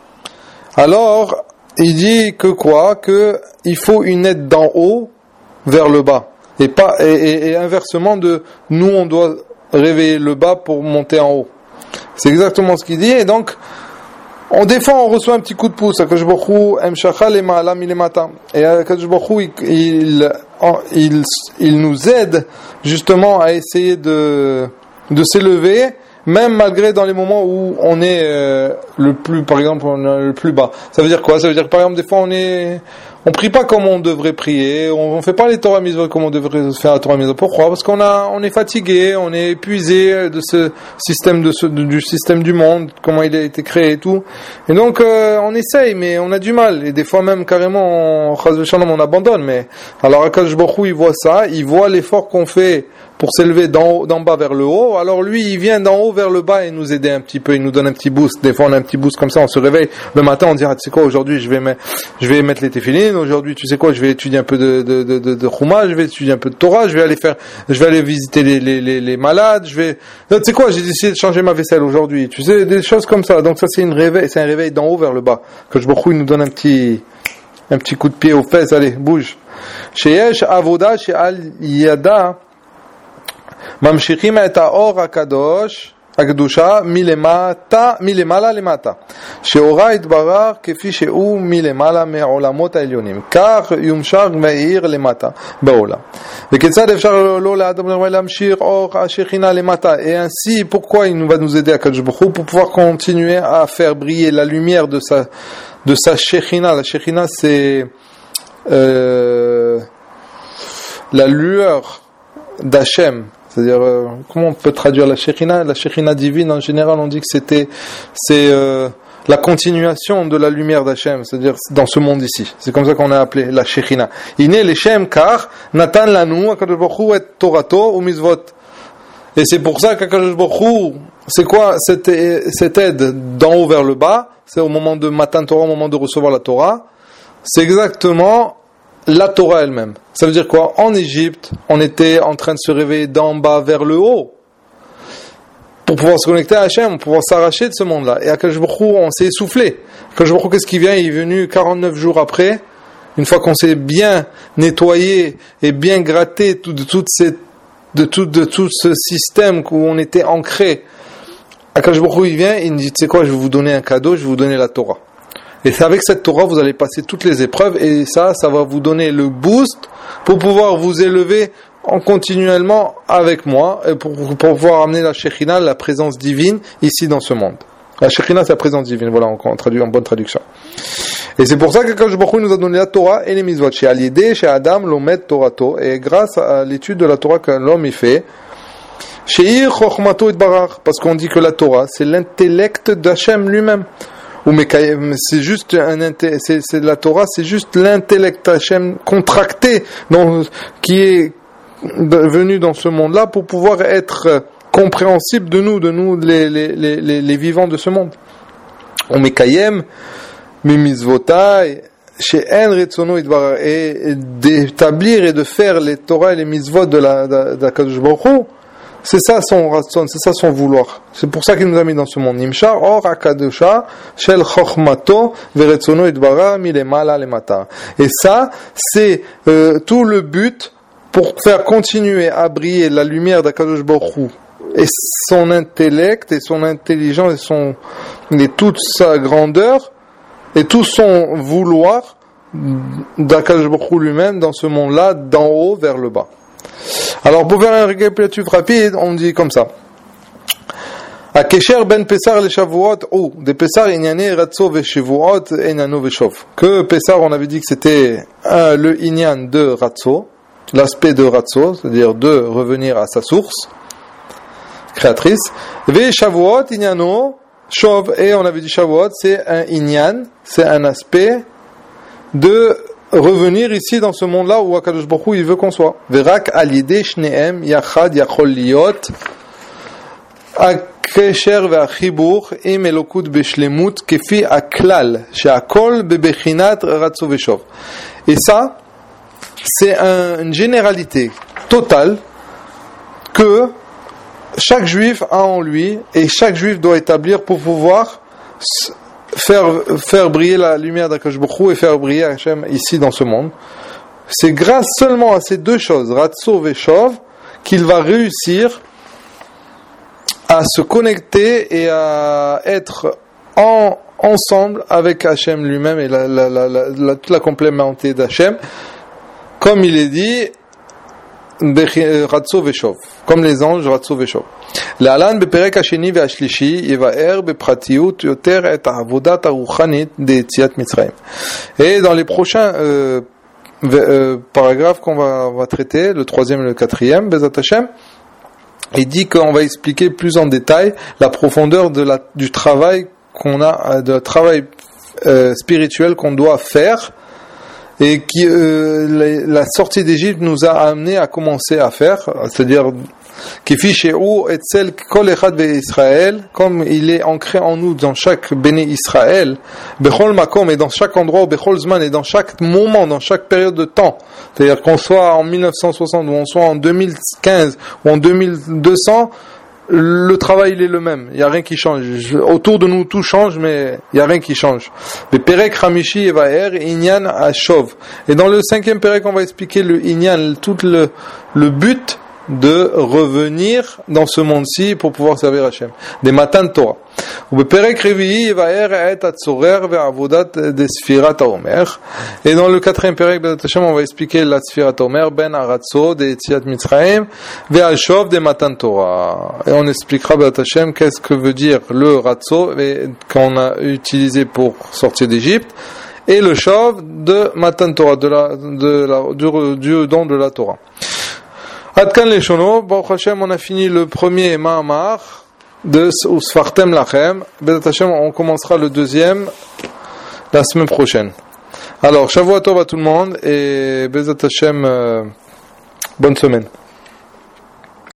Alors, il dit que quoi? Que il faut une aide d'en haut vers le bas. Et inversement nous on doit réveiller le bas pour monter en haut. C'est exactement ce qu'il dit. Et donc, on reçoit un petit coup de pouce. Akadosh Baruch Hu emshacha lema'ala milemata. Et Akadosh Baruch Hu, il nous aide justement à essayer de s'élever, même malgré dans les moments où on est par exemple, on est le plus bas. Ça veut dire quoi? Ça veut dire que par exemple, des fois on prie pas comme on devrait prier, on fait pas les Torah Mitzvot comme on devrait faire la Torah Mitzvot. Pourquoi? Parce on est fatigué, on est épuisé de ce système du système du monde, comment il a été créé et tout. Et donc, on essaye, mais on a du mal. Et des fois même, carrément, on abandonne. Mais, alors, Akadosh Baruch Hu, il voit ça, il voit l'effort qu'on fait pour s'élever d'en bas vers le haut. Alors lui, il vient d'en haut vers le bas et nous aider un petit peu, il nous donne un petit boost. Des fois, on a un petit boost comme ça, on se réveille le matin, on dit, tu sais quoi, aujourd'hui, je vais mettre les téfilines. Aujourd'hui, tu sais quoi, je vais étudier un peu de Chouma, je vais étudier un peu de Torah, je vais aller visiter les malades, tu sais quoi, j'ai décidé de changer ma vaisselle aujourd'hui. Tu sais, des choses comme ça. Donc ça, c'est un réveil d'en haut vers le bas. Que je il nous donne un petit coup de pied aux fesses, allez, bouge. Chez Yesh Avoda, chez Al Yada, ממשיכים את האור הקדוש, הקדושה, מלמעלה למטה. שאורה יתברר כפי שהוא מלמעלה מהעולמות העליונים. כך יומשך ויאיר למטה בעולם. וכיצד אפשר לא לאדם להמשיך אור השכינה למטה? Et ainsi, pourquoi il va nous aider à Akadosh Baruch Hu? Pour pouvoir continuer à faire briller la lumière de sa Shekhinah. La Shekhinah, c'est la lueur d'Hachem. C'est-à-dire, comment on peut traduire la Shekhinah? La Shekhinah divine, en général, on dit que c'est la continuation de la lumière d'Hachem, c'est-à-dire dans ce monde ici. C'est comme ça qu'on a appelé la Shekhinah. Iné l'Hachem car Natan lanu Akadosh Baruch Hu et Torato ou Mitzvot. Et c'est pour ça qu'Akadosh Baruch Hu, c'est quoi cette aide d'en haut vers le bas? C'est au moment de Matan Torah, au moment de recevoir la Torah. C'est exactement la Torah elle-même. Ça veut dire quoi? En Égypte, on était en train de se réveiller d'en bas vers le haut pour pouvoir se connecter à Hachem, pour pouvoir s'arracher de ce monde-là. Et à Akadosh Baruch Hu, on s'est essoufflé. Akadosh Baruch Hu, qu'est-ce qui vient? Il est venu 49 jours après, une fois qu'on s'est bien nettoyé et bien gratté de tout ce système où on était ancré. Akadosh Baruch Hu, il vient, il nous dit, tu sais quoi, je vais vous donner un cadeau, je vais vous donner la Torah. Et c'est avec cette Torah, vous allez passer toutes les épreuves, et ça va vous donner le boost pour pouvoir vous élever continuellement avec moi, et pour pouvoir amener la Shekhinah, la présence divine, ici dans ce monde. La Shekhinah, c'est la présence divine, voilà, on traduit en bonne traduction. Et c'est pour ça que Akadosh Baruch Hu nous a donné la Torah et les mitzvot. Chez Al-Yedé, chez Adam, l'omed Torato, et grâce à l'étude de la Torah que l'homme y fait, chez Ir Chochmato Itbarach, parce qu'on dit que la Torah, c'est l'intellect d'Hachem lui-même. C'est juste la Torah, c'est juste l'intellect Hachem contracté qui est venu dans ce monde-là pour pouvoir être compréhensible de nous les vivants de ce monde. On mekayem mimizvotai chez en retzono itbarar, et d'établir et de faire les Torah et les mitzvot d'Akadosh Baruch Hu. C'est ça son ratson, c'est ça son vouloir. C'est pour ça qu'il nous a mis dans ce monde. Nimshar or akadosha shel chokhmato veretzono itbara milemala lemata. Et ça, c'est tout le but pour faire continuer à briller la lumière d'Akadosh Baruch Hu et son intellect et son intelligence et toute sa grandeur et tout son vouloir d'Akadosh Baruch Hu lui-même dans ce monde-là, d'en haut vers le bas. Alors pour faire un récapitulatif rapide, on dit comme ça. Akesher ben Pesar le Shavuot ou de Pesar inyane ratso ve Shavuot enano ve shov. Que Pesar, on avait dit que c'était le inyan de ratso, l'aspect de ratso, c'est-à-dire de revenir à sa source créatrice. Ve Shavuot inyano shov, et on avait dit Shavuot c'est un inyan, c'est un aspect de revenir ici dans ce monde-là où Akadosh Baruch Hu, il veut qu'on soit. Verak al yedei shneem yachad yachol liot הקשר והחיבור עם אלוקות בשלמות כפי הכלל שהכל בבחינת רצו ושוב. Et ça, c'est une généralité totale que chaque juif a en lui et chaque juif doit établir pour pouvoir faire briller la lumière d'Akadosh Baruch Hu et faire briller Hachem ici dans ce monde. C'est grâce seulement à ces deux choses, Ratso et Shov, qu'il va réussir à se connecter et à être ensemble avec Hachem lui-même et toute la complémentarité d'Hachem, comme il est dit, Ratso Veshov, comme les anges Ratso Veshov. להלן בפרק השני והשלישי יבאר בפרטיות יותר את העבודת הרוחנית ביציאת מצרים. Et dans les prochains paragraphes qu'on va traiter, le 3e et le 4e, Bezat Hashem, il dit qu'on va expliquer plus en détail la profondeur du travail qu'on a, de travail spirituel qu'on doit faire et qui la sortie d'Égypte nous a amené à commencer à faire, c'est-à-dire comme il est ancré en nous dans chaque béné Israël, bechol makom, et dans chaque endroit, bechol zman, et dans chaque moment, dans chaque période de temps, c'est-à-dire qu'on soit en 1960 ou on soit en 2015 ou en 2200, le travail il est le même, il n'y a rien qui change. Autour de nous tout change, mais il n'y a rien qui change. Le Perek Hamishi Evaer Inyan Ashov. Et dans le 5e Perek, on va expliquer le Inyan, tout le but de revenir dans ce monde-ci pour pouvoir servir Hachem. Des Matan Torah. Et dans le 4e Perek, on va expliquer la Sfirat Omer, Ben Aratso, de Yetziat Mitzrayim, Ve'al Shov, de Matan Torah. Et on expliquera, Hashem, qu'est-ce que veut dire le Ratso, qu'on a utilisé pour sortir d'Égypte, et le Shov de Matan Torah, du don de la Torah. Adkan Leshono, Baruch Hashem, on a fini le premier Ma'amar de Usfartem Lachem. Bezat Hashem, on commencera le 2e la semaine prochaine. Alors, Shavua Tov à tout le monde et Bezat Hashem, bonne semaine.